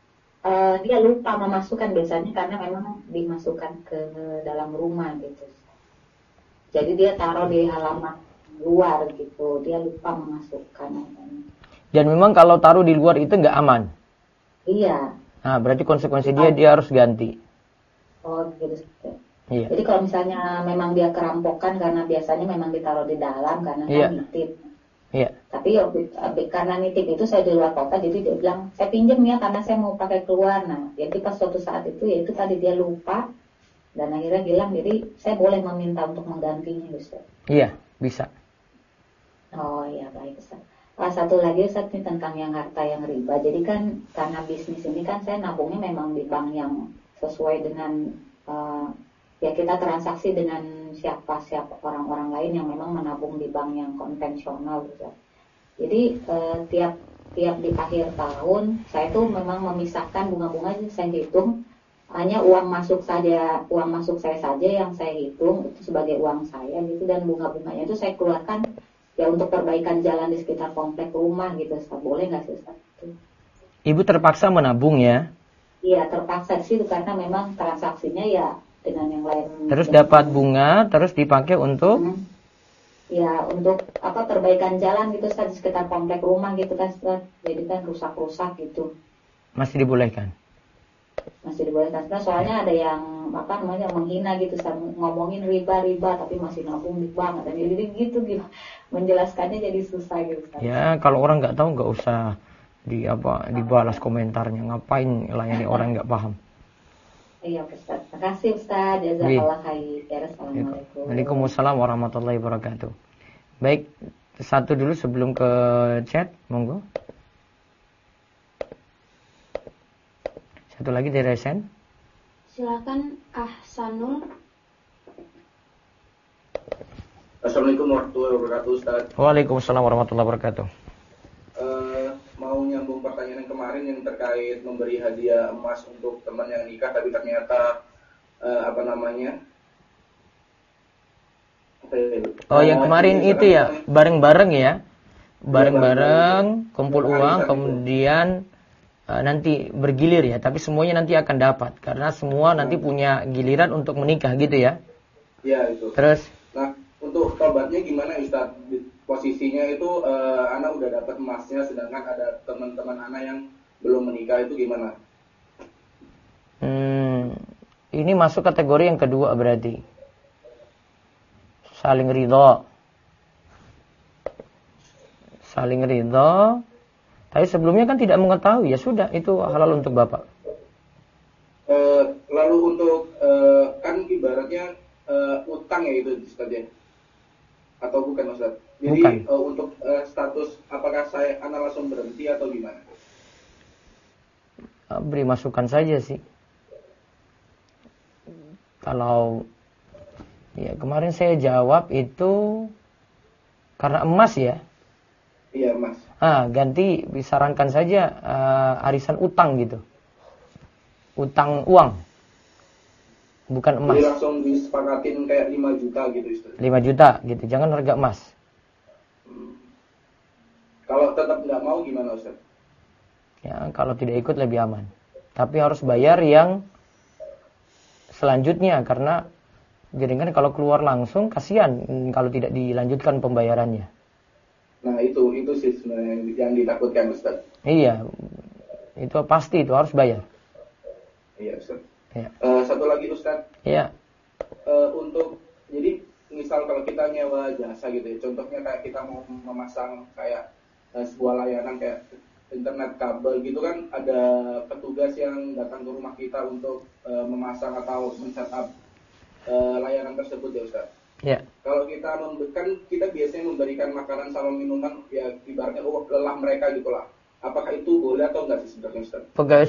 dia lupa memasukkan biasanya karena memang dimasukkan ke dalam rumah gitu. Jadi dia taruh di halaman luar gitu, dia lupa memasukkan. Dan memang kalau taruh di luar itu nggak aman. Iya. Nah, berarti konsekuensi dia harus ganti. Oh gitu. Iya. Jadi kalau misalnya memang dia kerampokan karena biasanya memang ditaruh di dalam karena Iya. kan nitip. Iya. Tapi karena nitip itu saya di luar kota, jadi dia bilang saya pinjam ya karena saya mau pakai keluar. Nah, jadi pas suatu saat itu ya itu tadi dia lupa dan akhirnya bilang jadi saya boleh meminta untuk menggantinya, Ustaz. Iya, bisa. Oh iya baik, Ustaz. Satu lagi Ustaz ini tentang yang harta yang riba. Jadi kan karena bisnis ini kan saya nabungnya memang di bank yang sesuai dengan ya kita transaksi dengan siapa orang-orang lain yang memang menabung di bank yang konvensional Ustaz. Jadi tiap di akhir tahun saya tuh memang memisahkan bunga-bunga saya hitung hanya uang masuk saya saja yang saya hitung itu sebagai uang saya gitu, dan bunga-bunganya itu saya keluarkan ya untuk perbaikan jalan di sekitar komplek rumah gitu Ustaz. Boleh nggak sih Ustaz? Ibu terpaksa menabung ya? Iya terpaksa sih karena memang transaksinya ya dengan yang lain. Terus dapat bunga terus dipakai untuk? Ya untuk perbaikan jalan gitu Ustaz di sekitar komplek rumah gitu kan Ustaz. Jadi kan rusak-rusak gitu. Masih dibolehkan? Masih dibolehkan Ustaz. Soalnya ada yang menghina gitu Ustaz, ngomongin riba tapi masih nabung di bank dan jadi gitu menjelaskannya jadi susah gitu Ustaz. Ya kalau orang nggak tahu nggak usah dibalas komentarnya, ngapain layani orang nggak paham. Iya Ustaz. Terima kasih Ustaz. Jazakallah khair. Assalamualaikum. Waalaikumsalam warahmatullahi wabarakatuh. Baik, satu dulu sebelum ke chat, monggo. Satu lagi dari Resen. Silakan Ahsanul. Assalamualaikum warahmatullahi wabarakatuh Ustaz. Waalaikumsalam warahmatullahi wabarakatuh. Mau nyambung pertanyaan yang kemarin yang terkait memberi hadiah emas untuk teman yang nikah tapi ternyata yang kemarin itu ya bareng-bareng ya, bareng-bareng kumpul uang kemudian nanti bergilir ya, tapi semuanya nanti akan dapat karena semua nanti punya giliran untuk menikah gitu ya. Iya itu. Terus? Nah untuk tobatnya gimana Ustaz? Posisinya itu anak udah dapat emasnya sedangkan ada teman-teman anak yang belum menikah, itu gimana? Ini masuk kategori yang kedua berarti. Saling ridho. Saling ridho. Tapi sebelumnya kan tidak mengetahui, ya sudah itu halal untuk bapak. Lalu untuk kan ibaratnya utang ya itu Ustaz ya? Atau bukan Ustaz? Jadi untuk status apakah anak langsung berhenti atau gimana? Beri masukan saja sih. Kalau ya kemarin saya jawab itu karena emas ya. Iya emas. Ganti disarankan saja arisan utang gitu. Utang uang. Bukan emas. Jadi langsung disepakatin kayak 5 juta gitu Ustaz. 5 juta gitu, jangan harga emas. Kalau tetap nggak mau gimana Ustaz? Ya, kalau tidak ikut lebih aman. Tapi harus bayar yang selanjutnya karena jadi kan kalau keluar langsung kasihan kalau tidak dilanjutkan pembayarannya. Nah itu sih sebenarnya yang ditakutkan Ustaz. Iya, itu pasti itu harus bayar. Iya Ustaz. Ya. Satu lagi Ustaz. Iya. Untuk jadi misal kalau kita nyewa jasa gitu ya, contohnya kayak kita mau memasang kayak sebuah layanan kayak internet kabel gitu kan, ada petugas yang datang ke rumah kita untuk memasang atau men-setup layanan tersebut ya Ustaz. Ya. Kalau kita kan kita biasanya memberikan makanan sama minuman ya ibaratnya lelah mereka gitulah. Apakah itu boleh atau enggak sih sebenarnya Ustaz? Pegawai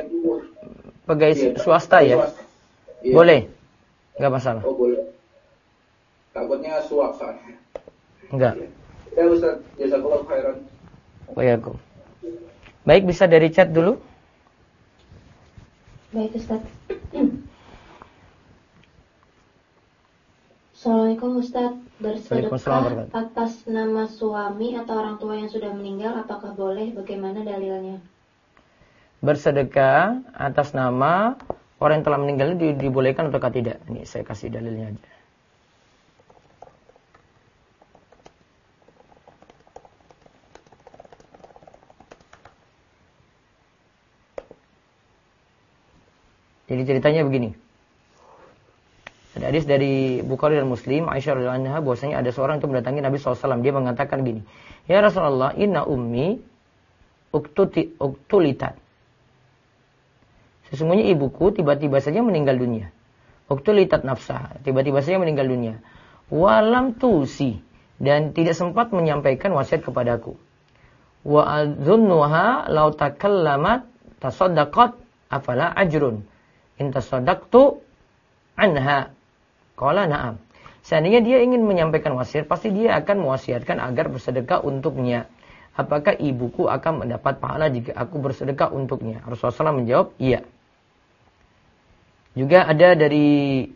swasta ya? Swasta. Iya. Boleh. Enggak masalah. Oh boleh. Takutnya suap soalnya. Enggak. Ya Ustaz, jazakallahu khairan. Waalaikumsalam. Baik, bisa dari chat dulu. Baik Ustaz. Assalamualaikum Ustaz. Bersedekah atas nama suami atau orang tua yang sudah meninggal, apakah boleh? Bagaimana dalilnya? bersedekah atas nama orang yang telah meninggal dibolehkan atau tidak? Ini saya kasih dalilnya aja. Jadi ceritanya begini. Ada hadis dari Bukhari dan Muslim, Aisyah radhiyallahu anha, bahwasanya ada seorang itu mendatangi Nabi SAW. Dia mengatakan gini, ya Rasulullah, inna ummi uktulitat. Sesungguhnya ibuku tiba-tiba saja meninggal dunia. Uktulitat nafsah, tiba-tiba saja meninggal dunia. Walam tusi, dan tidak sempat menyampaikan wasiat kepadaku. Wa adzunnuha law takallamat tasaddaqat afala ajrun in tasaddaqtu anha. Qala na'am. Seandainya dia ingin menyampaikan wasiat, pasti dia akan mewasiatkan agar bersedekah untuknya. Apakah ibuku akan mendapat pahala jika aku bersedekah untuknya? Rasulullah SAW menjawab, iya. Juga ada dari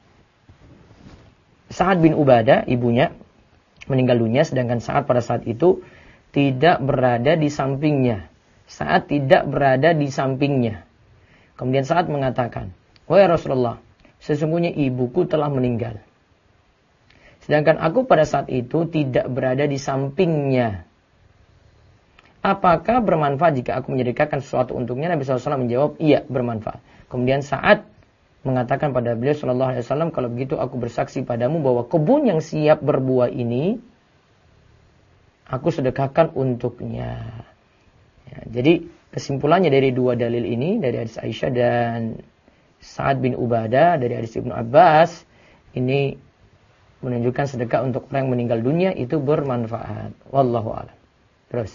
Sa'ad bin Ubadah, ibunya meninggal dunia, sedangkan Sa'ad pada saat itu tidak berada di sampingnya. Sa'ad tidak berada di sampingnya. Kemudian Sa'ad mengatakan, wahai Rasulullah, sesungguhnya ibuku telah meninggal. Sedangkan aku pada saat itu tidak berada di sampingnya. Apakah bermanfaat jika aku menyedekahkan sesuatu untuknya? Nabi SAW menjawab, iya bermanfaat. Kemudian Sa'ad mengatakan pada beliau SAW, kalau begitu aku bersaksi padamu bahwa kebun yang siap berbuah ini, aku sedekahkan untuknya. Ya, jadi kesimpulannya dari dua dalil ini, dari hadis Aisyah dan Sa'ad bin Ubadah, dari hadis Ibnu Abbas, ini menunjukkan sedekah untuk orang yang meninggal dunia itu bermanfaat. Wallahu a'lam. Terus.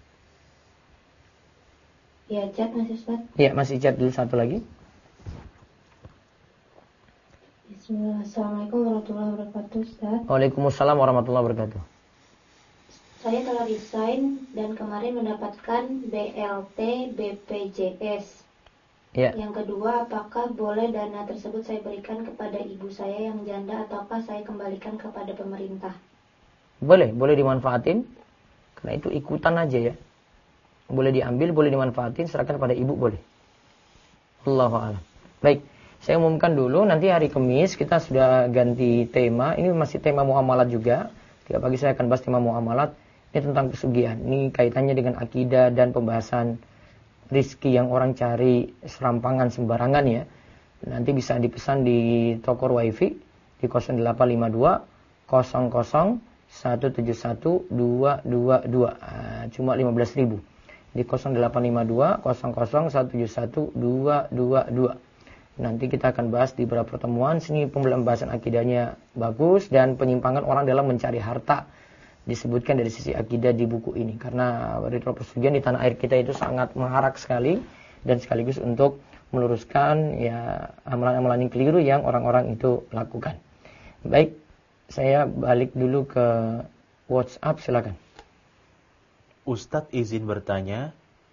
Ya, chat masih Ustaz. Ya, masih chat dulu satu lagi. Bismillah. Assalamualaikum warahmatullahi wabarakatuh, Ustaz. Waalaikumsalam warahmatullahi wabarakatuh. Saya telah resign dan kemarin mendapatkan BLT BPJS. Ya. Yang kedua, apakah boleh dana tersebut saya berikan kepada ibu saya yang janda ataukah saya kembalikan kepada pemerintah? Boleh dimanfaatin. Karena itu ikutan aja ya. Boleh diambil, boleh dimanfaatin, serahkan pada ibu boleh. Allahu a'lam. Baik, saya umumkan dulu, nanti hari Kamis kita sudah ganti tema. Ini masih tema muamalat juga. Tiap pagi saya akan bahas tema muamalat. Ini tentang pesugihan. Ini kaitannya dengan akidah dan pembahasan rizki yang orang cari serampangan sembarangan ya. Nanti bisa dipesan di toko wifi di 0852 00 171 222. Cuma 15.000. Di 0852 00 171 222. Nanti kita akan bahas di beberapa pertemuan. Sini pembahasan akidahnya bagus dan penyimpangan orang dalam mencari harta disebutkan dari sisi akidah di buku ini. Karena ritual pesugihan di tanah air kita itu sangat marak sekali dan sekaligus untuk meluruskan ya amalan-amalan yang keliru yang orang-orang itu lakukan. Baik, saya balik dulu ke WhatsApp, silakan. Ustadz izin bertanya,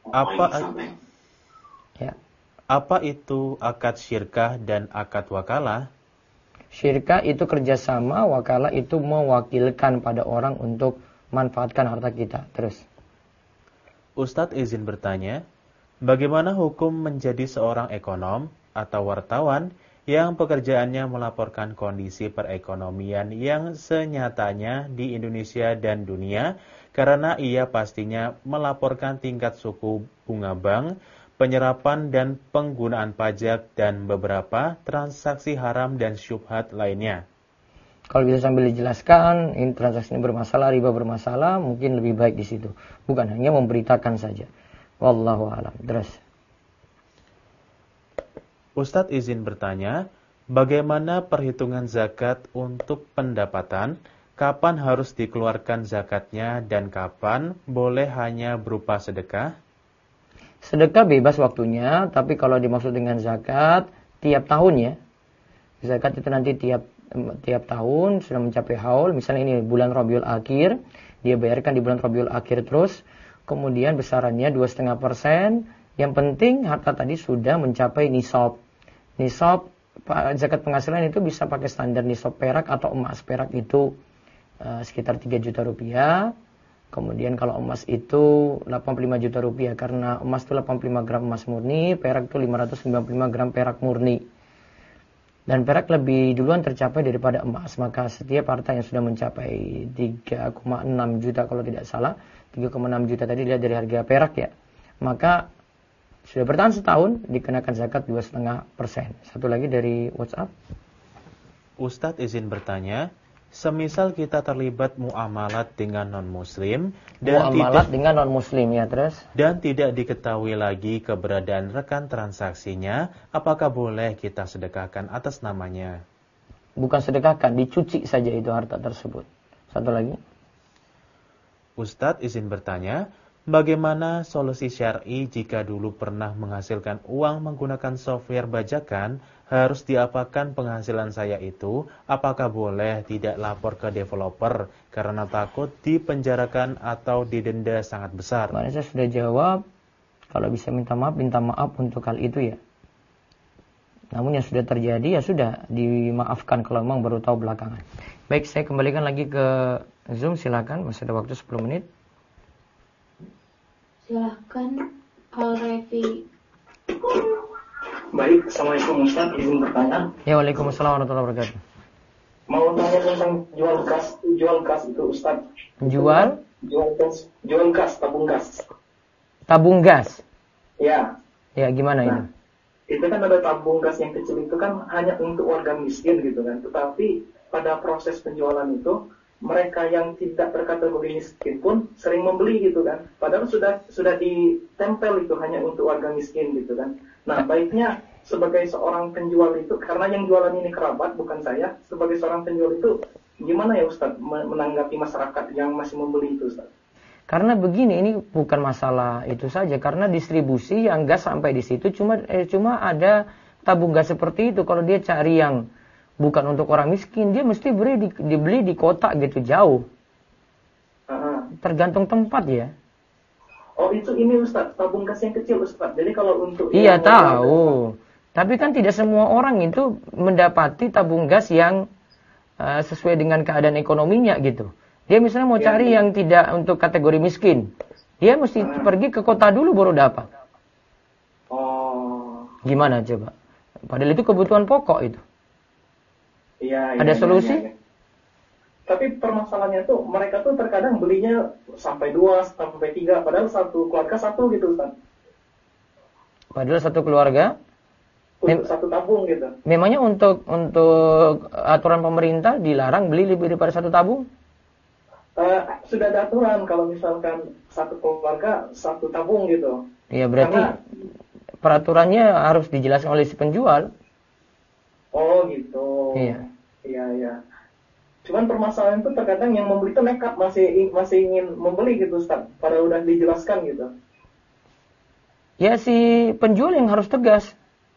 apa itu akad syirkah dan akad wakalah? Syirkah itu kerjasama, wakalah itu mewakilkan pada orang untuk manfaatkan harta kita. Terus. Ustadz izin bertanya, bagaimana hukum menjadi seorang ekonom atau wartawan yang pekerjaannya melaporkan kondisi perekonomian yang senyatanya di Indonesia dan dunia, karena ia pastinya melaporkan tingkat suku bunga bank, penyerapan dan penggunaan pajak, dan beberapa transaksi haram dan syubhat lainnya. Kalau bisa sambil dijelaskan, ini transaksi ini bermasalah, riba bermasalah, mungkin lebih baik di situ. Bukan hanya memberitakan saja. Wallahu a'lam. Terus. Ustadz izin bertanya, bagaimana perhitungan zakat untuk pendapatan? Kapan harus dikeluarkan zakatnya dan kapan boleh hanya berupa sedekah? Sedekah bebas waktunya, tapi kalau dimaksud dengan zakat tiap tahun ya. Zakat itu nanti tiap tahun sudah mencapai haul, misalnya ini bulan Rabiul Akhir, dia bayarkan di bulan Rabiul Akhir terus, kemudian besarannya 2,5%. Yang penting harta tadi sudah mencapai nisab. Nisab zakat penghasilan itu bisa pakai standar nisab perak atau emas. Perak itu sekitar 3 juta rupiah. Kemudian kalau emas itu 85 juta rupiah, karena emas itu 85 gram emas murni, perak itu 595 gram perak murni. Dan perak lebih duluan tercapai daripada emas, maka setiap harta yang sudah mencapai 3,6 juta kalau tidak salah, 3,6 juta tadi dilihat dari harga perak ya, maka sudah bertahan setahun dikenakan zakat 2,5%. Satu lagi dari WhatsApp. Ustadz izin bertanya, semisal kita terlibat muamalat dengan non-muslim dan dan tidak diketahui lagi keberadaan rekan transaksinya, apakah boleh kita sedekahkan atas namanya? Bukan sedekahkan, dicuci saja itu harta tersebut. Satu lagi. Ustadz izin bertanya, bagaimana solusi syar'i jika dulu pernah menghasilkan uang menggunakan software bajakan, harus diapakan penghasilan saya itu? Apakah boleh tidak lapor ke developer karena takut dipenjarakan atau didenda sangat besar? Saya sudah jawab, kalau bisa minta maaf untuk hal itu ya. Namun yang sudah terjadi ya sudah dimaafkan kalau memang baru tahu belakangan. Baik, saya kembalikan lagi ke Zoom, silakan, masih ada waktu 10 menit. Silakan Al-Refi. Baik, Assalamualaikum Ustaz, izin bertanya. Ya, Waalaikumsalam warahmatullahi wabarakatuh. Mau tanya tentang jual gas itu Ustaz. Jual gas, tabung gas. Tabung gas? Ya. Ya, gimana ini? Itu kan ada tabung gas yang kecil itu kan hanya untuk warga miskin gitu kan. Tetapi pada proses penjualan itu, mereka yang tidak berkategori miskin pun sering membeli gitu kan. Padahal sudah ditempel itu hanya untuk warga miskin gitu kan. Nah, baiknya sebagai seorang penjual itu, karena yang jualan ini kerabat bukan saya, sebagai seorang penjual itu gimana ya Ustaz menanggapi masyarakat yang masih membeli itu Ustaz? Karena begini, ini bukan masalah itu saja, karena distribusi yang gas sampai di situ cuma ada tabung gas seperti itu. Kalau dia cari yang bukan untuk orang miskin, dia mesti dibeli di kota gitu jauh. Tergantung tempat ya. Oh, ini Ustaz, tabung gas yang kecil Ustaz. Jadi kalau untuk iya tahu. Tapi kan tidak semua orang itu mendapati tabung gas yang sesuai dengan keadaan ekonominya gitu. Dia misalnya mau cari yang tidak untuk kategori miskin, dia mesti pergi ke kota dulu baru dapat. Oh. Gimana coba? Padahal itu kebutuhan pokok itu. Iya. Ada solusi? Iya. Tapi permasalahannya tuh mereka tuh terkadang belinya sampai 2, sampai 3, padahal satu keluarga satu gitu Ustaz. Padahal satu keluarga? Untuk satu tabung gitu. Memangnya untuk aturan pemerintah dilarang beli lebih daripada satu tabung? Sudah ada aturan kalau misalkan satu keluarga satu tabung gitu. Iya, berarti peraturannya harus dijelaskan oleh si penjual. Oh gitu. Iya. Cuman permasalahan itu terkadang yang membeli itu nekat masih ingin membeli gitu Ustaz, padahal udah dijelaskan gitu. Ya si penjual yang harus tegas.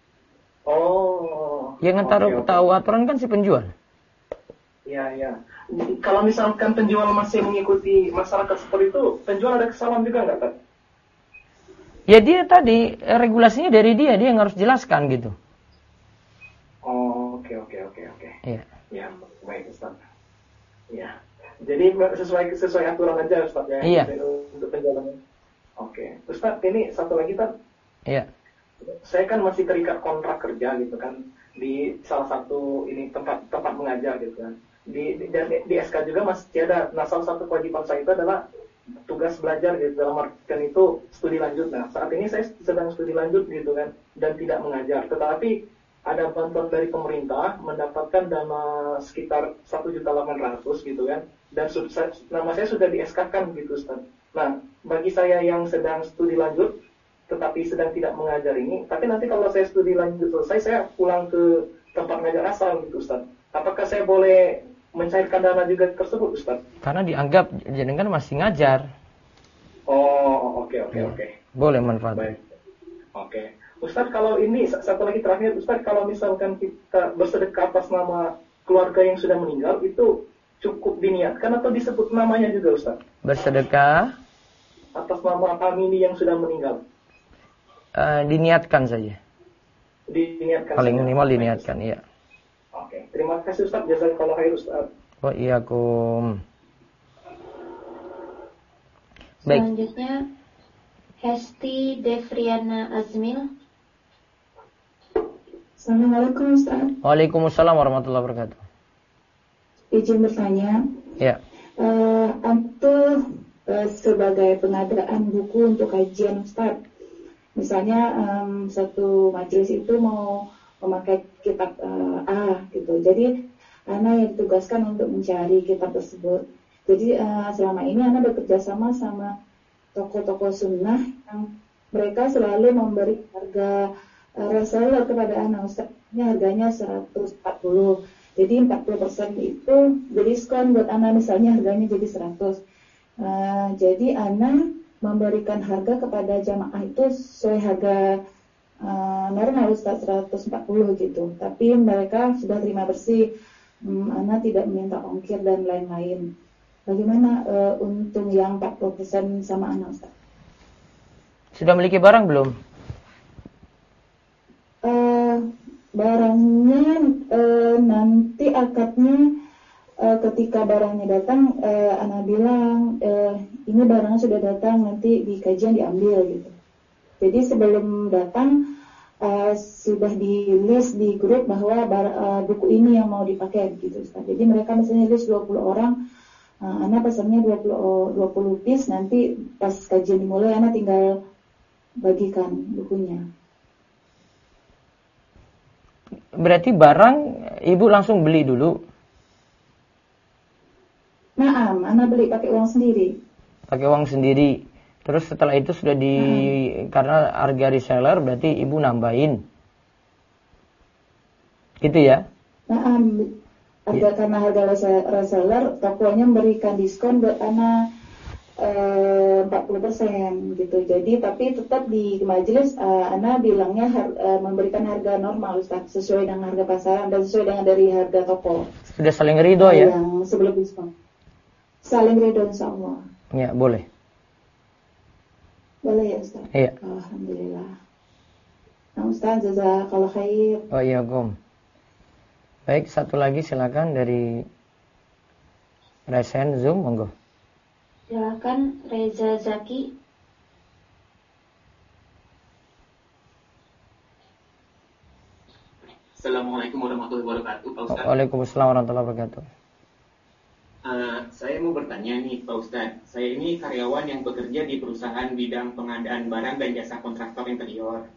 Oh. Yang tahu aturan kan si penjual. Iya. Kalau misalkan penjual masih mengikuti masyarakat seperti itu, penjual ada kesalahan juga nggak, Pak? Ya dia tadi regulasinya dari dia yang harus jelaskan gitu. Oh, oke. Iya. Ya, baik Ustaz. Ya. Jadi sesuai aturan aja Ustaz ya. Iya. Untuk penjualannya. Oke. Ustaz, ini satu lagi Pak. Iya. Saya kan masih terikat kontrak kerja gitu kan di salah satu ini tempat mengajar gitu kan. Di SK juga masih ada. Nah, salah satu kewajiban saya itu adalah tugas belajar gitu, dalam artian itu studi lanjut. Nah, saat ini saya sedang studi lanjut gitu kan dan tidak mengajar. Tetapi ada bantuan dari pemerintah mendapatkan dana sekitar 1.800.000 gitu kan. Dan nama saya sudah di SK-kan gitu Ustaz. Nah, bagi saya yang sedang studi lanjut tetapi sedang tidak mengajar ini, tapi nanti kalau saya studi lanjut selesai, saya pulang ke tempat mengajar asal gitu Ustaz. Apakah saya boleh mencairkan dana juga tersebut Ustaz? Karena dianggap jenengan masih ngajar. Oh, oke. Boleh manfaatkan. Oke. Ustaz, kalau ini satu lagi terakhir Ustaz, kalau misalkan kita bersedekah atas nama keluarga yang sudah meninggal, itu cukup diniatkan atau disebut namanya juga Ustaz? Bersedekah atas nama Amini yang sudah meninggal. Diniatkan saja. Diniatkan. Paling saja. minimal diniatkan, iya. Oke. Terima kasih Ustaz. Jazakallahu khair Ustaz. Wa iyyakum. Baik. Selanjutnya Hesti Devriana Azmil. Assalamualaikum Ustaz. Waalaikumsalam warahmatullahi wabarakatuh. Izin bertanya. Ya. Antu sebagai pengadaan buku untuk kajian Ustaz. Misalnya satu majelis itu mau memakai kitab A gitu. Jadi Ana yang ditugaskan untuk mencari kitab tersebut. Jadi selama ini Ana bekerja sama toko-toko sunnah yang mereka selalu memberi harga reseller kepada Ana. Ustaz, ini harganya 140. Jadi 40% itu diskon buat Ana, misalnya harganya jadi 100. Jadi Ana memberikan harga kepada jamaah itu sesuai harga normal Ustaz 140 gitu. Tapi mereka sudah terima bersih. Ana tidak meminta ongkir dan lain-lain. Bagaimana untung yang 40% sama Ana Ustaz? Sudah memiliki barang belum? Barangnya nanti akadnya ketika barangnya datang, Ana bilang ini barangnya sudah datang, nanti di kajian diambil gitu. Jadi sebelum datang sudah di list di grup bahwa buku ini yang mau dipakai gitu Ustaz. Jadi mereka misalnya list 20 orang, Ana pesannya 20 piece, nanti pas kajian dimulai Ana tinggal bagikan bukunya. Berarti barang ibu langsung beli dulu. Naam, Ana beli pakai uang sendiri. Pakai uang sendiri. Terus setelah itu sudah karena harga reseller berarti ibu nambahin. Gitu ya? Naam, karena harga reseller, tokonya memberikan diskon buat Ana 40% gitu. Jadi tapi tetap di majelis Ana bilangnya memberikan harga normal Ustaz, sesuai dengan harga pasaran dan sesuai dengan dari harga toko. Sudah saling ridho ya? Yang sebelum diskon. Saling ridho insyaallah. Ya, boleh. Boleh ya Ustaz? Iya. Alhamdulillah. Nah Ustaz, jazakallahu khair. Oh iya, Gom. Baik, satu lagi silakan dari Resen Zoom, monggo. Silakan Reza Zaki. Assalamualaikum warahmatullahi wabarakatuh, Pak Ustaz. Waalaikumsalam warahmatullahi wabarakatuh. Saya mau bertanya nih, Pak Ustaz. Saya ini karyawan yang bekerja di perusahaan bidang pengadaan barang dan jasa kontraktor interior.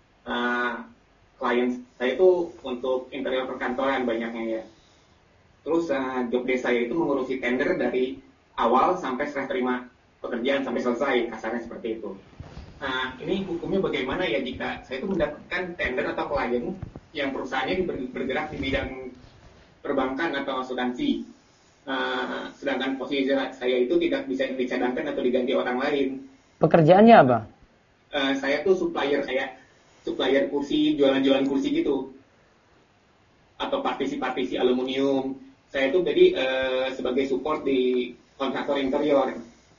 Klien saya itu untuk interior perkantoran banyaknya ya. Terus job desk saya itu mengurusi tender dari awal sampai serah terima pekerjaan sampai selesai, kasarnya seperti itu. Ini hukumnya bagaimana ya jika saya itu mendapatkan tender atau klien yang perusahaannya bergerak di bidang perbankan atau asuransi, sedangkan posisi saya itu tidak bisa dicadangkan atau diganti orang lain. Pekerjaannya apa? Saya tuh supplier kursi, jualan-jualan kursi gitu, atau partisi-partisi aluminium. Saya itu jadi sebagai support di kontraktor interior,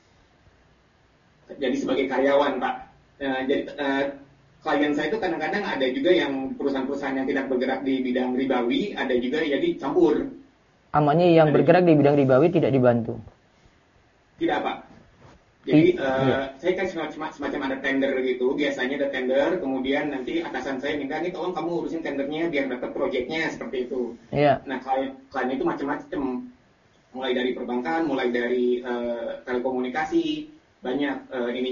jadi sebagai karyawan Pak. Jadi klien saya itu kadang-kadang ada juga yang perusahaan-perusahaan yang tidak bergerak di bidang ribawi, ada juga jadi campur. Amannya yang bergerak di bidang ribawi tidak dibantu? Tidak Pak. Jadi saya kan semacam ada tender gitu, biasanya ada tender, kemudian nanti atasan saya minta nih tolong kamu urusin tendernya biar dapat proyeknya seperti itu. Iya. Nah klien itu macam-macam. Mulai dari perbankan, mulai dari telekomunikasi, banyak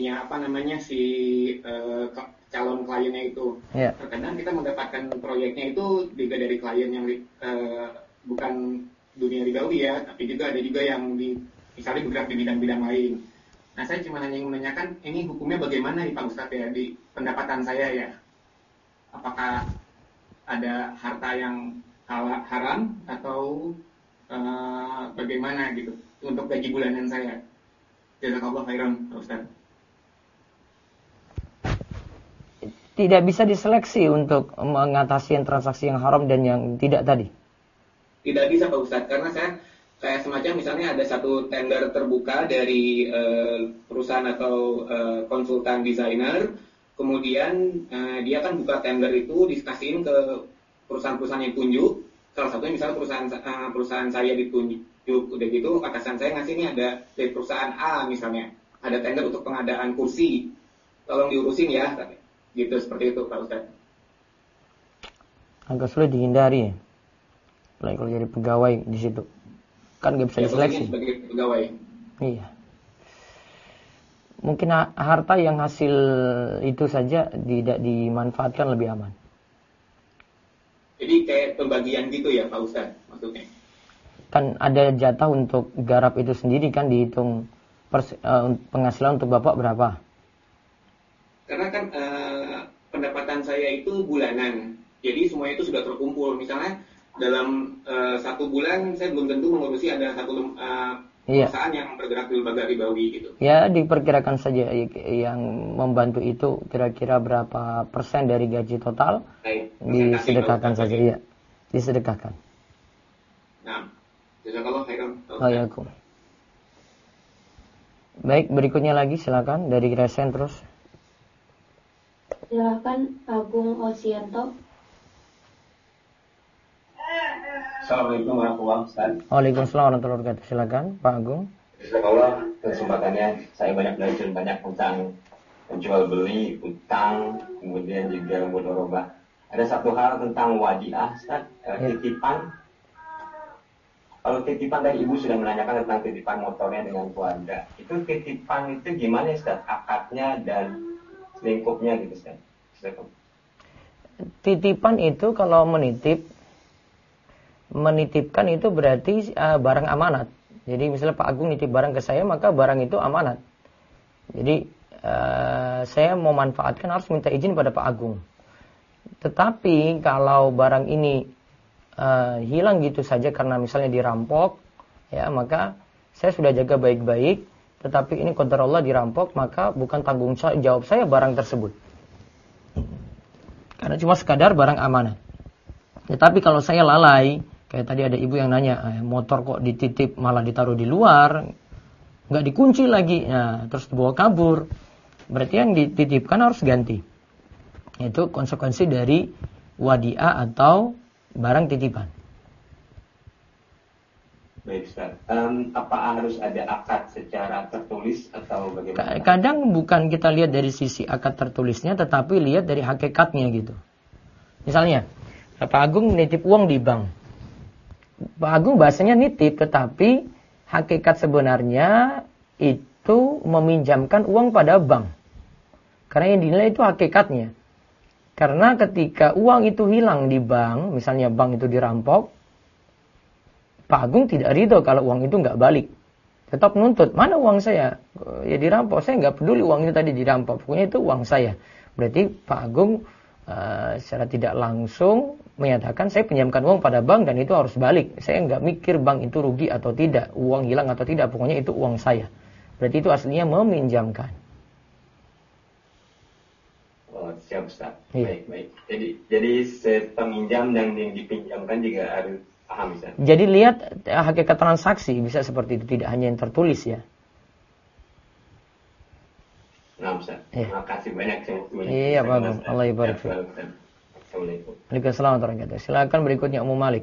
calon kliennya itu. Yeah. Terkadang kita mendapatkan proyeknya itu juga dari klien yang bukan dunia ribawi ya, tapi juga ada juga yang misalnya bergerak di bidang-bidang lain. Nah saya cuma hanya ingin menanyakan ini hukumnya bagaimana nih Pak Ustadz ya, di pendapatan saya ya. Apakah ada harta yang haram atau bagaimana gitu untuk gaji bulanan saya. Jazakallahu khairan, Pak Ustaz. Tidak bisa diseleksi untuk mengatasi transaksi yang haram dan yang tidak tadi? Tidak bisa Pak Ustaz, karena saya semacam misalnya ada satu tender terbuka dari perusahaan atau konsultan desainer, kemudian dia kan buka tender itu dikasihin ke perusahaan-perusahaan yang tunjuk. Salah satunya misalnya perusahaan saya ditunjuk, udah gitu atasan saya ngasih nih ada dari perusahaan A misalnya. ada tender untuk pengadaan kursi, tolong diurusin ya, gitu, seperti itu Pak Ustadz. Agak sulit dihindari ya, apalagi kalau jadi pegawai di situ, kan nggak bisa diseleksi. Sebagai pegawai. Iya. Mungkin harta yang hasil itu saja tidak dimanfaatkan lebih aman. Jadi kayak pembagian gitu ya Pak Ustadz maksudnya? Kan ada jatah untuk garap itu sendiri, kan dihitung penghasilan untuk Bapak berapa? Karena kan pendapatan saya itu bulanan, jadi semuanya itu sudah terkumpul. Misalnya dalam 1 bulan saya belum tentu mengurusi ada satu perusahaan yang bergerak di lembaga ribawi gitu. Ya, diperkirakan saja yang membantu itu kira-kira berapa persen dari gaji total. Disedekahkan saja, ya. Disedekahkan. Nah, jazakallah khairan. Waalaikumsalam. Baik, berikutnya lagi silakan dari Resen terus. Silakan Agung Osianto. Assalamualaikum warahmatullahi wabarakatuh. Waalaikumsalam warahmatullahi wabarakatuh. Silakan Pak Agung. Jazakallah, kesempatannya saya banyak belajar banyak tentang menjual beli, utang, kemudian juga mudharabah. Ada satu hal tentang wadiah, Ustaz, titipan. Kalau titipan dari Ibu sudah menanyakan tentang titipan motornya dengan keluarga. Itu titipan itu gimana, Ustaz? Akadnya dan lingkupnya gitu, Ustaz. Titipan itu kalau menitipkan itu berarti barang amanat. Jadi misalnya Pak Agung nitip barang ke saya, maka barang itu amanat. Jadi saya mau manfaatkan harus minta izin pada Pak Agung. Tetapi kalau barang ini hilang gitu saja karena misalnya dirampok, ya maka saya sudah jaga baik-baik, tetapi ini qadar Allah dirampok, maka bukan tanggung jawab saya barang tersebut. Karena cuma sekadar barang amanat. Tetapi kalau saya lalai, kayak tadi ada ibu yang nanya, motor kok dititip malah ditaruh di luar, nggak dikunci lagi, nah, terus dibawa kabur, berarti yang dititipkan harus ganti. Itu konsekuensi dari wadiah atau barang titipan. Baik, Ustaz. Apa harus ada akad secara tertulis atau bagaimana? Kadang bukan kita lihat dari sisi akad tertulisnya, tetapi lihat dari hakikatnya gitu. Misalnya, Pak Agung nitip uang di bank. Pak Agung bahasanya nitip, tetapi hakikat sebenarnya itu meminjamkan uang pada bank. Karena yang dinilai itu hakikatnya. Karena ketika uang itu hilang di bank, misalnya bank itu dirampok, Pak Agung tidak ridho kalau uang itu nggak balik. Tetap nuntut, mana uang saya? Ya dirampok, saya nggak peduli uang itu tadi dirampok, pokoknya itu uang saya. Berarti Pak Agung secara tidak langsung menyatakan saya pinjamkan uang pada bank dan itu harus balik. Saya nggak mikir bank itu rugi atau tidak, uang hilang atau tidak, pokoknya itu uang saya. Berarti itu aslinya meminjamkan. Oh, siap, Ustaz. Iya. Baik. Jadi peminjam dan yang dipinjamkan juga harus paham, Ustaz. Jadi lihat hakikat transaksi bisa seperti itu, tidak hanya yang tertulis ya. Nah, Ustaz. Iya. Terima kasih banyak. Iya, Pak Agung. Allah ibarik fiik. Assalamualaikum. Waalaikumsalam warahmatullahi wabarakatuh. Silakan berikutnya Ummu Malik.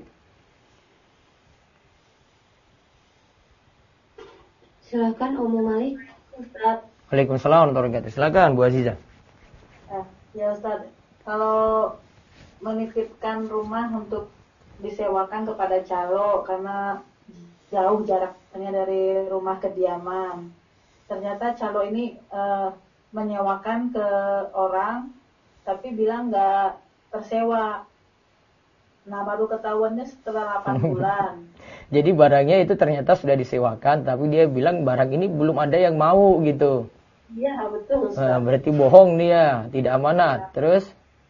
Silakan Ummu Malik. Ustaz. Waalaikumsalam warahmatullahi wabarakatuh. Silakan Bu Aziza. Ya Ustaz, kalau menitipkan rumah untuk disewakan kepada calo karena jauh jaraknya dari rumah kediaman, ternyata calo ini menyewakan ke orang tapi bilang nggak tersewa. Nah baru ketahuannya setelah 8 bulan. Jadi barangnya itu ternyata sudah disewakan, tapi dia bilang barang ini belum ada yang mau gitu. Iya betul. Ustaz. Berarti bohong dia, tidak amanat. Ya. Terus?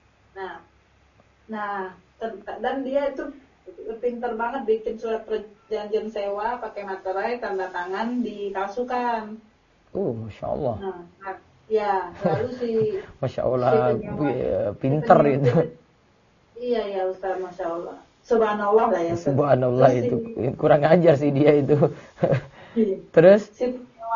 Dan dia itu pintar banget bikin surat perjanjian sewa pakai materai, tanda tangan, dipalsukan. Masya Allah. Ya lalu Masya Allah, pinter itu. Iya ya Ustaz, Masya Allah. Subhanallah lah ya. Subhanallah itu kurang ajar sih dia itu. Terus? Si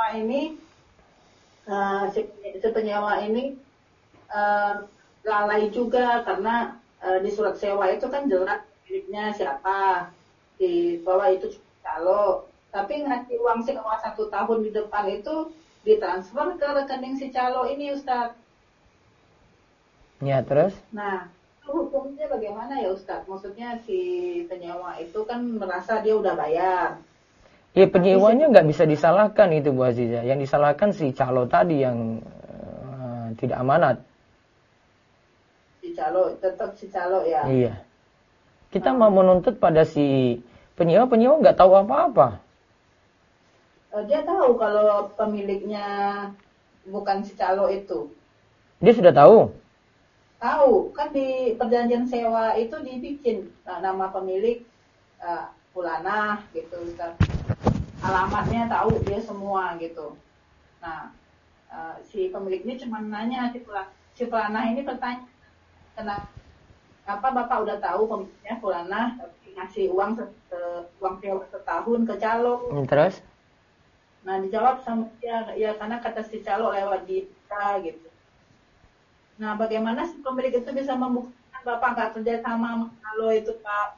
penyewa ini lalai juga karena di surat sewa itu kan jelas miliknya siapa, di bawah itu calo, tapi ngasih uang sewa 1 tahun di depan itu ditransfer ke rekening si calo ini, Ustadz. Ya, terus? Nah, hukumnya bagaimana ya, Ustadz? Maksudnya si penyewa itu kan merasa dia udah bayar. Ya, penyewanya nggak bisa disalahkan itu, Bu Aziza. Yang disalahkan si calo tadi yang tidak amanat. Si calo, tetap si calo ya? Iya. Kita mau menuntut pada si penyewa nggak tahu apa-apa. Dia tahu kalau pemiliknya bukan si calo itu. Dia sudah tahu? Tahu, kan di perjanjian sewa itu dibikin nama pemilik fulanah gitu, Ustaz. Alamatnya tahu dia semua gitu. Nah, si pemilik ini cuma nanya si fulanah ini bertanya, kenapa Bapak udah tahu pemiliknya fulanah tapi ngasih uang setahun ke calo? Terus? Nah, dijawab sama dia, ya karena kata si calo lewat kita gitu. Nah, bagaimana si pemilik itu bisa membuktikan Bapak nggak kerja sama kalau itu Pak?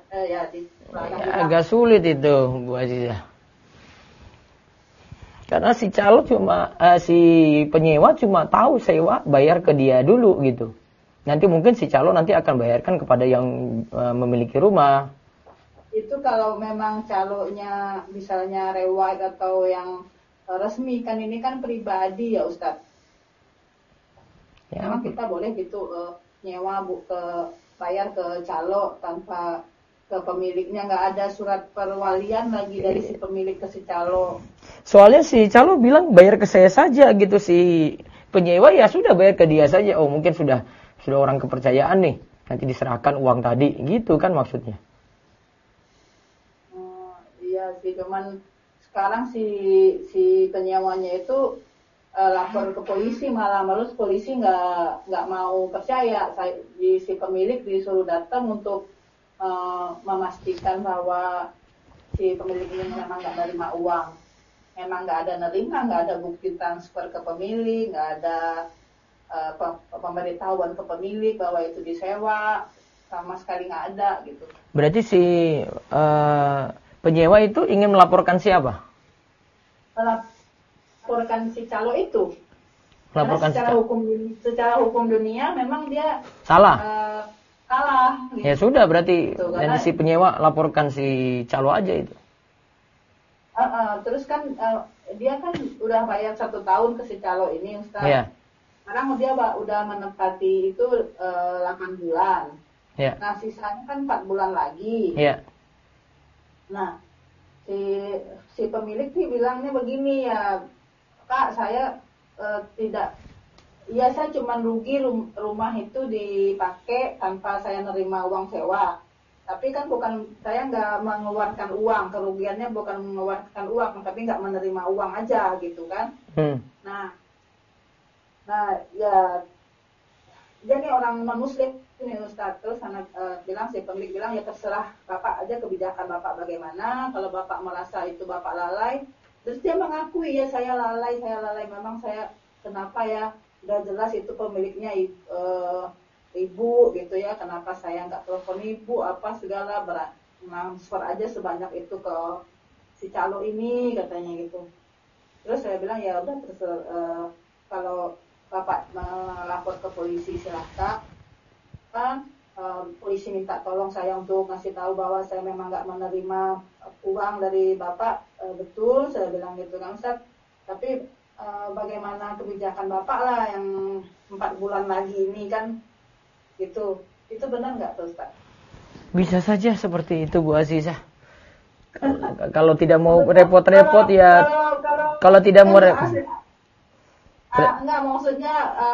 Agak sulit itu, Bu Aziza. Karena si calo si penyewa cuma tahu sewa bayar ke dia dulu gitu. Nanti mungkin si calo nanti akan bayarkan kepada yang memiliki rumah. Itu kalau memang calonya misalnya reward atau yang resmi, kan ini kan pribadi ya, Ustadz. Ya. Memang kita boleh gitu nyewa bayar ke calo tanpa ke pemiliknya, nggak ada surat perwalian lagi dari si pemilik ke si calo. Soalnya si calo bilang bayar ke saya saja gitu, si penyewa ya sudah bayar ke dia saja. Oh mungkin sudah orang kepercayaan nih, nanti diserahkan uang tadi gitu kan maksudnya. Iya sih, cuman sekarang si penyewanya itu lapor ke polisi, malah polisi nggak mau percaya. Si pemilik disuruh datang untuk memastikan bahwa si pemilik ini memang nggak nerima uang, memang nggak ada nerima, nggak ada bukti transfer ke pemilik, nggak ada pemberitahuan ke pemilik bahwa itu disewa, sama sekali nggak ada gitu. Berarti si penyewa itu ingin melaporkan siapa? Melaporkan si calo itu. Melaporkan secara hukum dunia memang dia salah. Salah. Gitu. Ya sudah, berarti gitu, nanti si penyewa laporkan si calo aja itu. Terus kan dia kan udah bayar 1 tahun ke si calo ini, Ustaz. Yeah. Sekarang dia udah menepati itu 8 bulan. Yeah. Nah sisanya kan 4 bulan lagi. Yeah. Nah si pemilik sih bilangnya begini ya, Kak, saya tidak. Iya, saya cuma rugi rumah itu dipakai tanpa saya nerima uang sewa. Tapi kan saya nggak mengeluarkan uang, kerugiannya bukan mengeluarkan uang, tapi nggak menerima uang aja gitu kan. Nah ya, dia nih orang non-muslim ini Ustaz. Terus si pemilik bilang ya terserah Bapak aja kebijakan Bapak bagaimana. Kalau Bapak merasa itu Bapak lalai, terus dia mengakui ya saya lalai, memang saya kenapa ya. Udah jelas itu pemiliknya ibu gitu ya, kenapa saya nggak telepon ibu apa segala, transfer aja sebanyak itu ke si calo ini katanya gitu. Terus saya bilang ya udah kalau Bapak melapor ke polisi silahkan, polisi minta tolong saya untuk ngasih tahu bahwa saya memang nggak menerima uang dari Bapak, betul saya bilang gitu kan Ustaz, tapi bagaimana kebijakan Bapak lah yang 4 bulan lagi ini kan gitu. Itu benar nggak tuh Ustaz? Bisa saja seperti itu Bu Azizah. Kalau tidak mau repot-repot ya kalau tidak mau enggak, maksudnya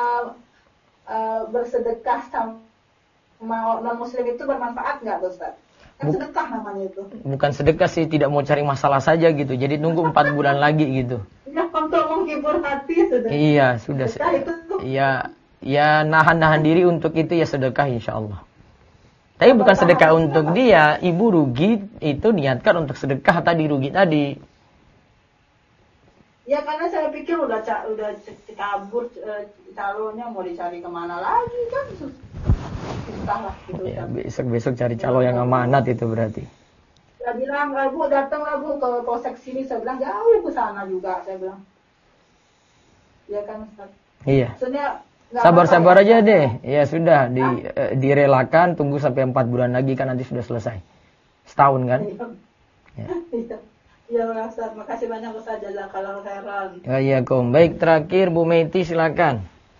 bersedekah sama non-muslim itu bermanfaat nggak tuh Ustaz? Kan sedekah namanya itu. Bukan sedekah sih, tidak mau cari masalah saja gitu. Jadi nunggu 4 bulan lagi gitu. Ya, untuk menghibur hati sudah. Iya, sudah. Ya nahan diri untuk itu ya sedekah insyaallah. Tapi bukan sedekah untuk dia, ibu rugi itu niatkan untuk sedekah tadi, rugi tadi. Ya karena saya pikir udah kabur calonnya, mau dicari kemana lagi kan. Susah lah gitu. Ya, besok cari calo yang amanat itu berarti. Saya bilang, Bu datanglah Bu ke polsek sini. Saya bilang jauh ke sana juga. Saya bilang. Ya kan Ustaz. Iya. Maksudnya Sabar-sabar aja deh. Ya sudah, direlakan, tunggu sampai 4 bulan lagi kan nanti sudah selesai. Setahun kan? Iya. Iya Ustaz, makasih banyak Ustaz, jazakallahu khairan. Ya, iya Kom. Baik, terakhir Bu Meiti silakan.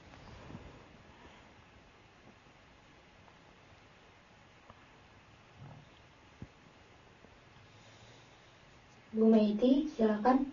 Bu Meiti, silakan.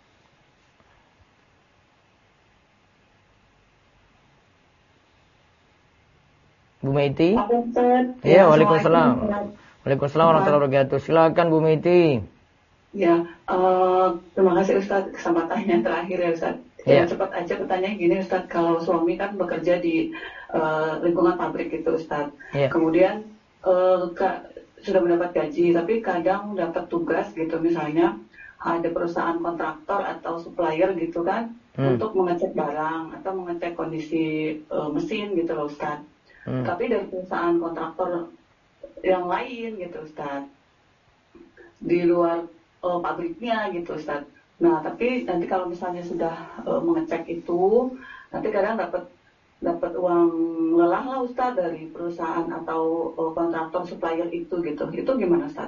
Bu Meiti? Ya, Waalaikumsalam. Waalaikumsalam warahmatullahi wabarakatuh. Silakan Bu Meiti. Ya, terima kasih Ustaz kesempatannya terakhir ya Ustaz. Ya, cepat aja pertanyaan gini Ustaz, kalau suami kan bekerja di lingkungan pabrik gitu Ustaz. Kemudian sudah mendapat gaji, tapi kadang dapat tugas gitu, misalnya ada perusahaan kontraktor atau supplier gitu kan, untuk mengecek barang atau mengecek kondisi mesin gitu loh Ustaz. Tapi dari perusahaan kontraktor yang lain gitu Ustaz, di luar pabriknya gitu Ustaz. Nah, tapi nanti kalau misalnya sudah mengecek itu, nanti kadang dapat uang lelah lah Ustaz dari perusahaan atau kontraktor supplier itu gitu. Itu gimana Ustaz?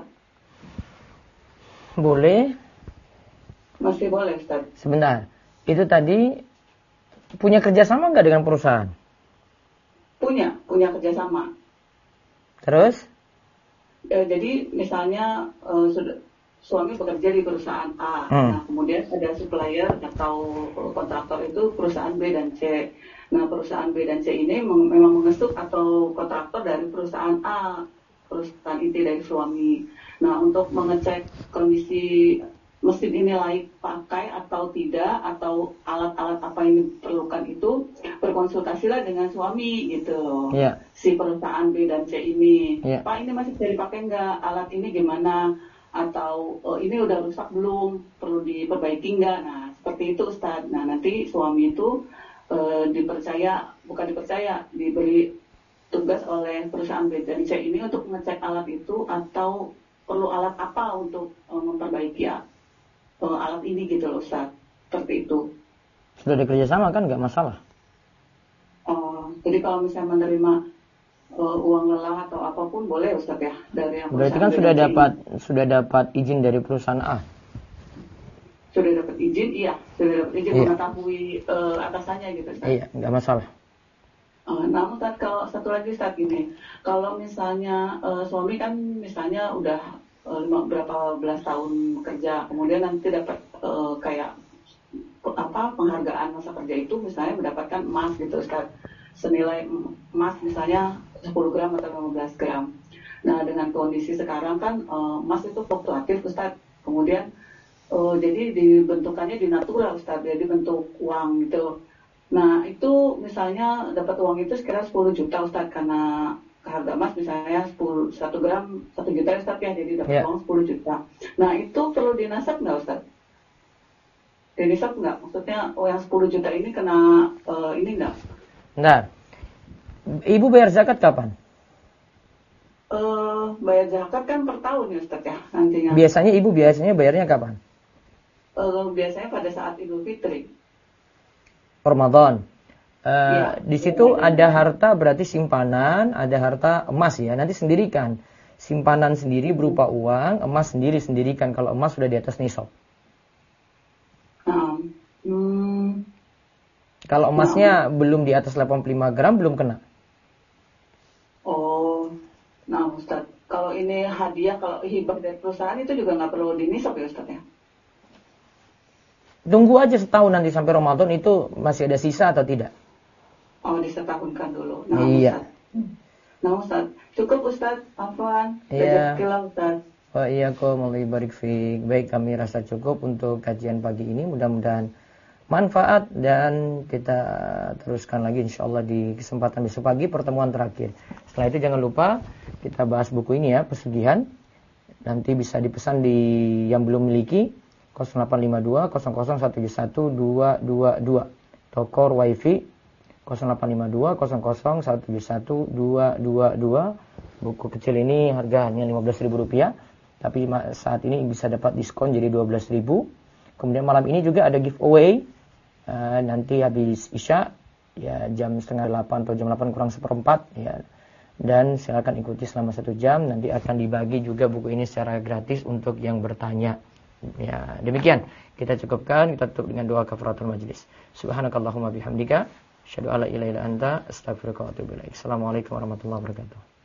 Boleh? Masih boleh Ustaz. Sebentar. Itu tadi punya kerjasama nggak dengan perusahaan? Punya kerjasama. Terus? Jadi misalnya suami bekerja di perusahaan A, nah kemudian ada supplier atau kontraktor itu perusahaan B dan C. Nah perusahaan B dan C ini memang mengesuk atau kontraktor dari perusahaan A, perusahaan inti dari suami. Nah untuk mengecek kondisi mesin ini layak pakai atau tidak, atau alat-alat apa yang diperlukan itu, berkonsultasilah dengan suami gitu. Si perusahaan B dan C ini, Pak ini masih bisa dipakai nggak, alat ini gimana, atau ini udah rusak belum, perlu diperbaiki nggak. Nah seperti itu Ustadz. Nah nanti suami itu diberi tugas oleh perusahaan B dan C ini untuk mengecek alat itu, atau perlu alat apa untuk memperbaiki alat ini gitu loh Ustaz. Seperti itu. Sudah ada kerjasama kan, nggak masalah. Jadi kalau misalnya menerima uang lelah atau apapun boleh Ustaz ya dari yang berarti kan sudah dapat izin dari perusahaan A. Sudah dapat izin, sudah dapat izin mengetahui atasannya gitu Ustaz. Iya, nggak masalah. Namun Ustaz, kalau satu lagi Ustaz gini, kalau misalnya suami kan misalnya udah berapa belas tahun kerja, kemudian nanti dapat kayak penghargaan masa kerja itu, misalnya mendapatkan emas gitu Ustaz, senilai emas misalnya 10 gram atau 15 gram. Nah dengan kondisi sekarang kan emas itu fluktuatif Ustaz, kemudian jadi dibentukannya di natural Ustaz, jadi bentuk uang gitu. Nah itu misalnya dapat uang itu sekira 10 juta Ustaz, karena harga emas misalnya 1 gram 1 juta Ustaz ya, jadi dapat uang 10 juta. Nah itu perlu dinasab nggak Ustaz? Dinisab nggak? Maksudnya yang 10 juta ini kena ini nggak? Nah, Ibu bayar zakat kapan? Bayar zakat kan per tahun ya Ustaz ya nantinya. Biasanya Ibu bayarnya kapan? Biasanya pada saat Idul Fitri. Ramadan. Di situ ada harta berarti simpanan, ada harta emas ya. Nanti sendirikan. Simpanan sendiri berupa uang, emas sendirikan kalau emas sudah di atas nisab. Kalau emasnya belum di atas 85 gram belum kena. Nah Ustaz, kalau ini hadiah, kalau hibah dari perusahaan itu juga nggak perlu dinisab ya Ustaz ya? Tunggu aja setahun nanti sampai Ramadan itu masih ada sisa atau tidak. Disetahunkan dulu. Iya. Ustaz. Cukup Ustaz, afwan. Iya. Ustaz. Wa iyyakum Allahu barik fiik. Baik, kami rasa cukup untuk kajian pagi ini. Mudah-mudahan manfaat dan kita teruskan lagi insyaallah di kesempatan besok pagi, pertemuan terakhir. Setelah itu jangan lupa kita bahas buku ini ya, Pesugihan. Nanti bisa dipesan di yang belum memiliki 0852 00171222. Tokor Wifi 0852 00171222. Buku kecil ini harga hanya Rp15.000, tapi saat ini bisa dapat diskon jadi Rp12.000. Kemudian malam ini juga ada giveaway nanti habis Isya, ya jam 7:30 atau jam 8 kurang 1/4 ya. Dan silakan ikuti selama 1 jam. Nanti akan dibagi juga buku ini secara gratis untuk yang bertanya. Ya, demikian. Kita cukupkan, kita tutup dengan doa kafaratul majlis. Subhanakallahumma bihamdika, asyhadu alla ilaha illa anta, astaghfiruka wa atubu ilaik. Assalamualaikum warahmatullahi wabarakatuh.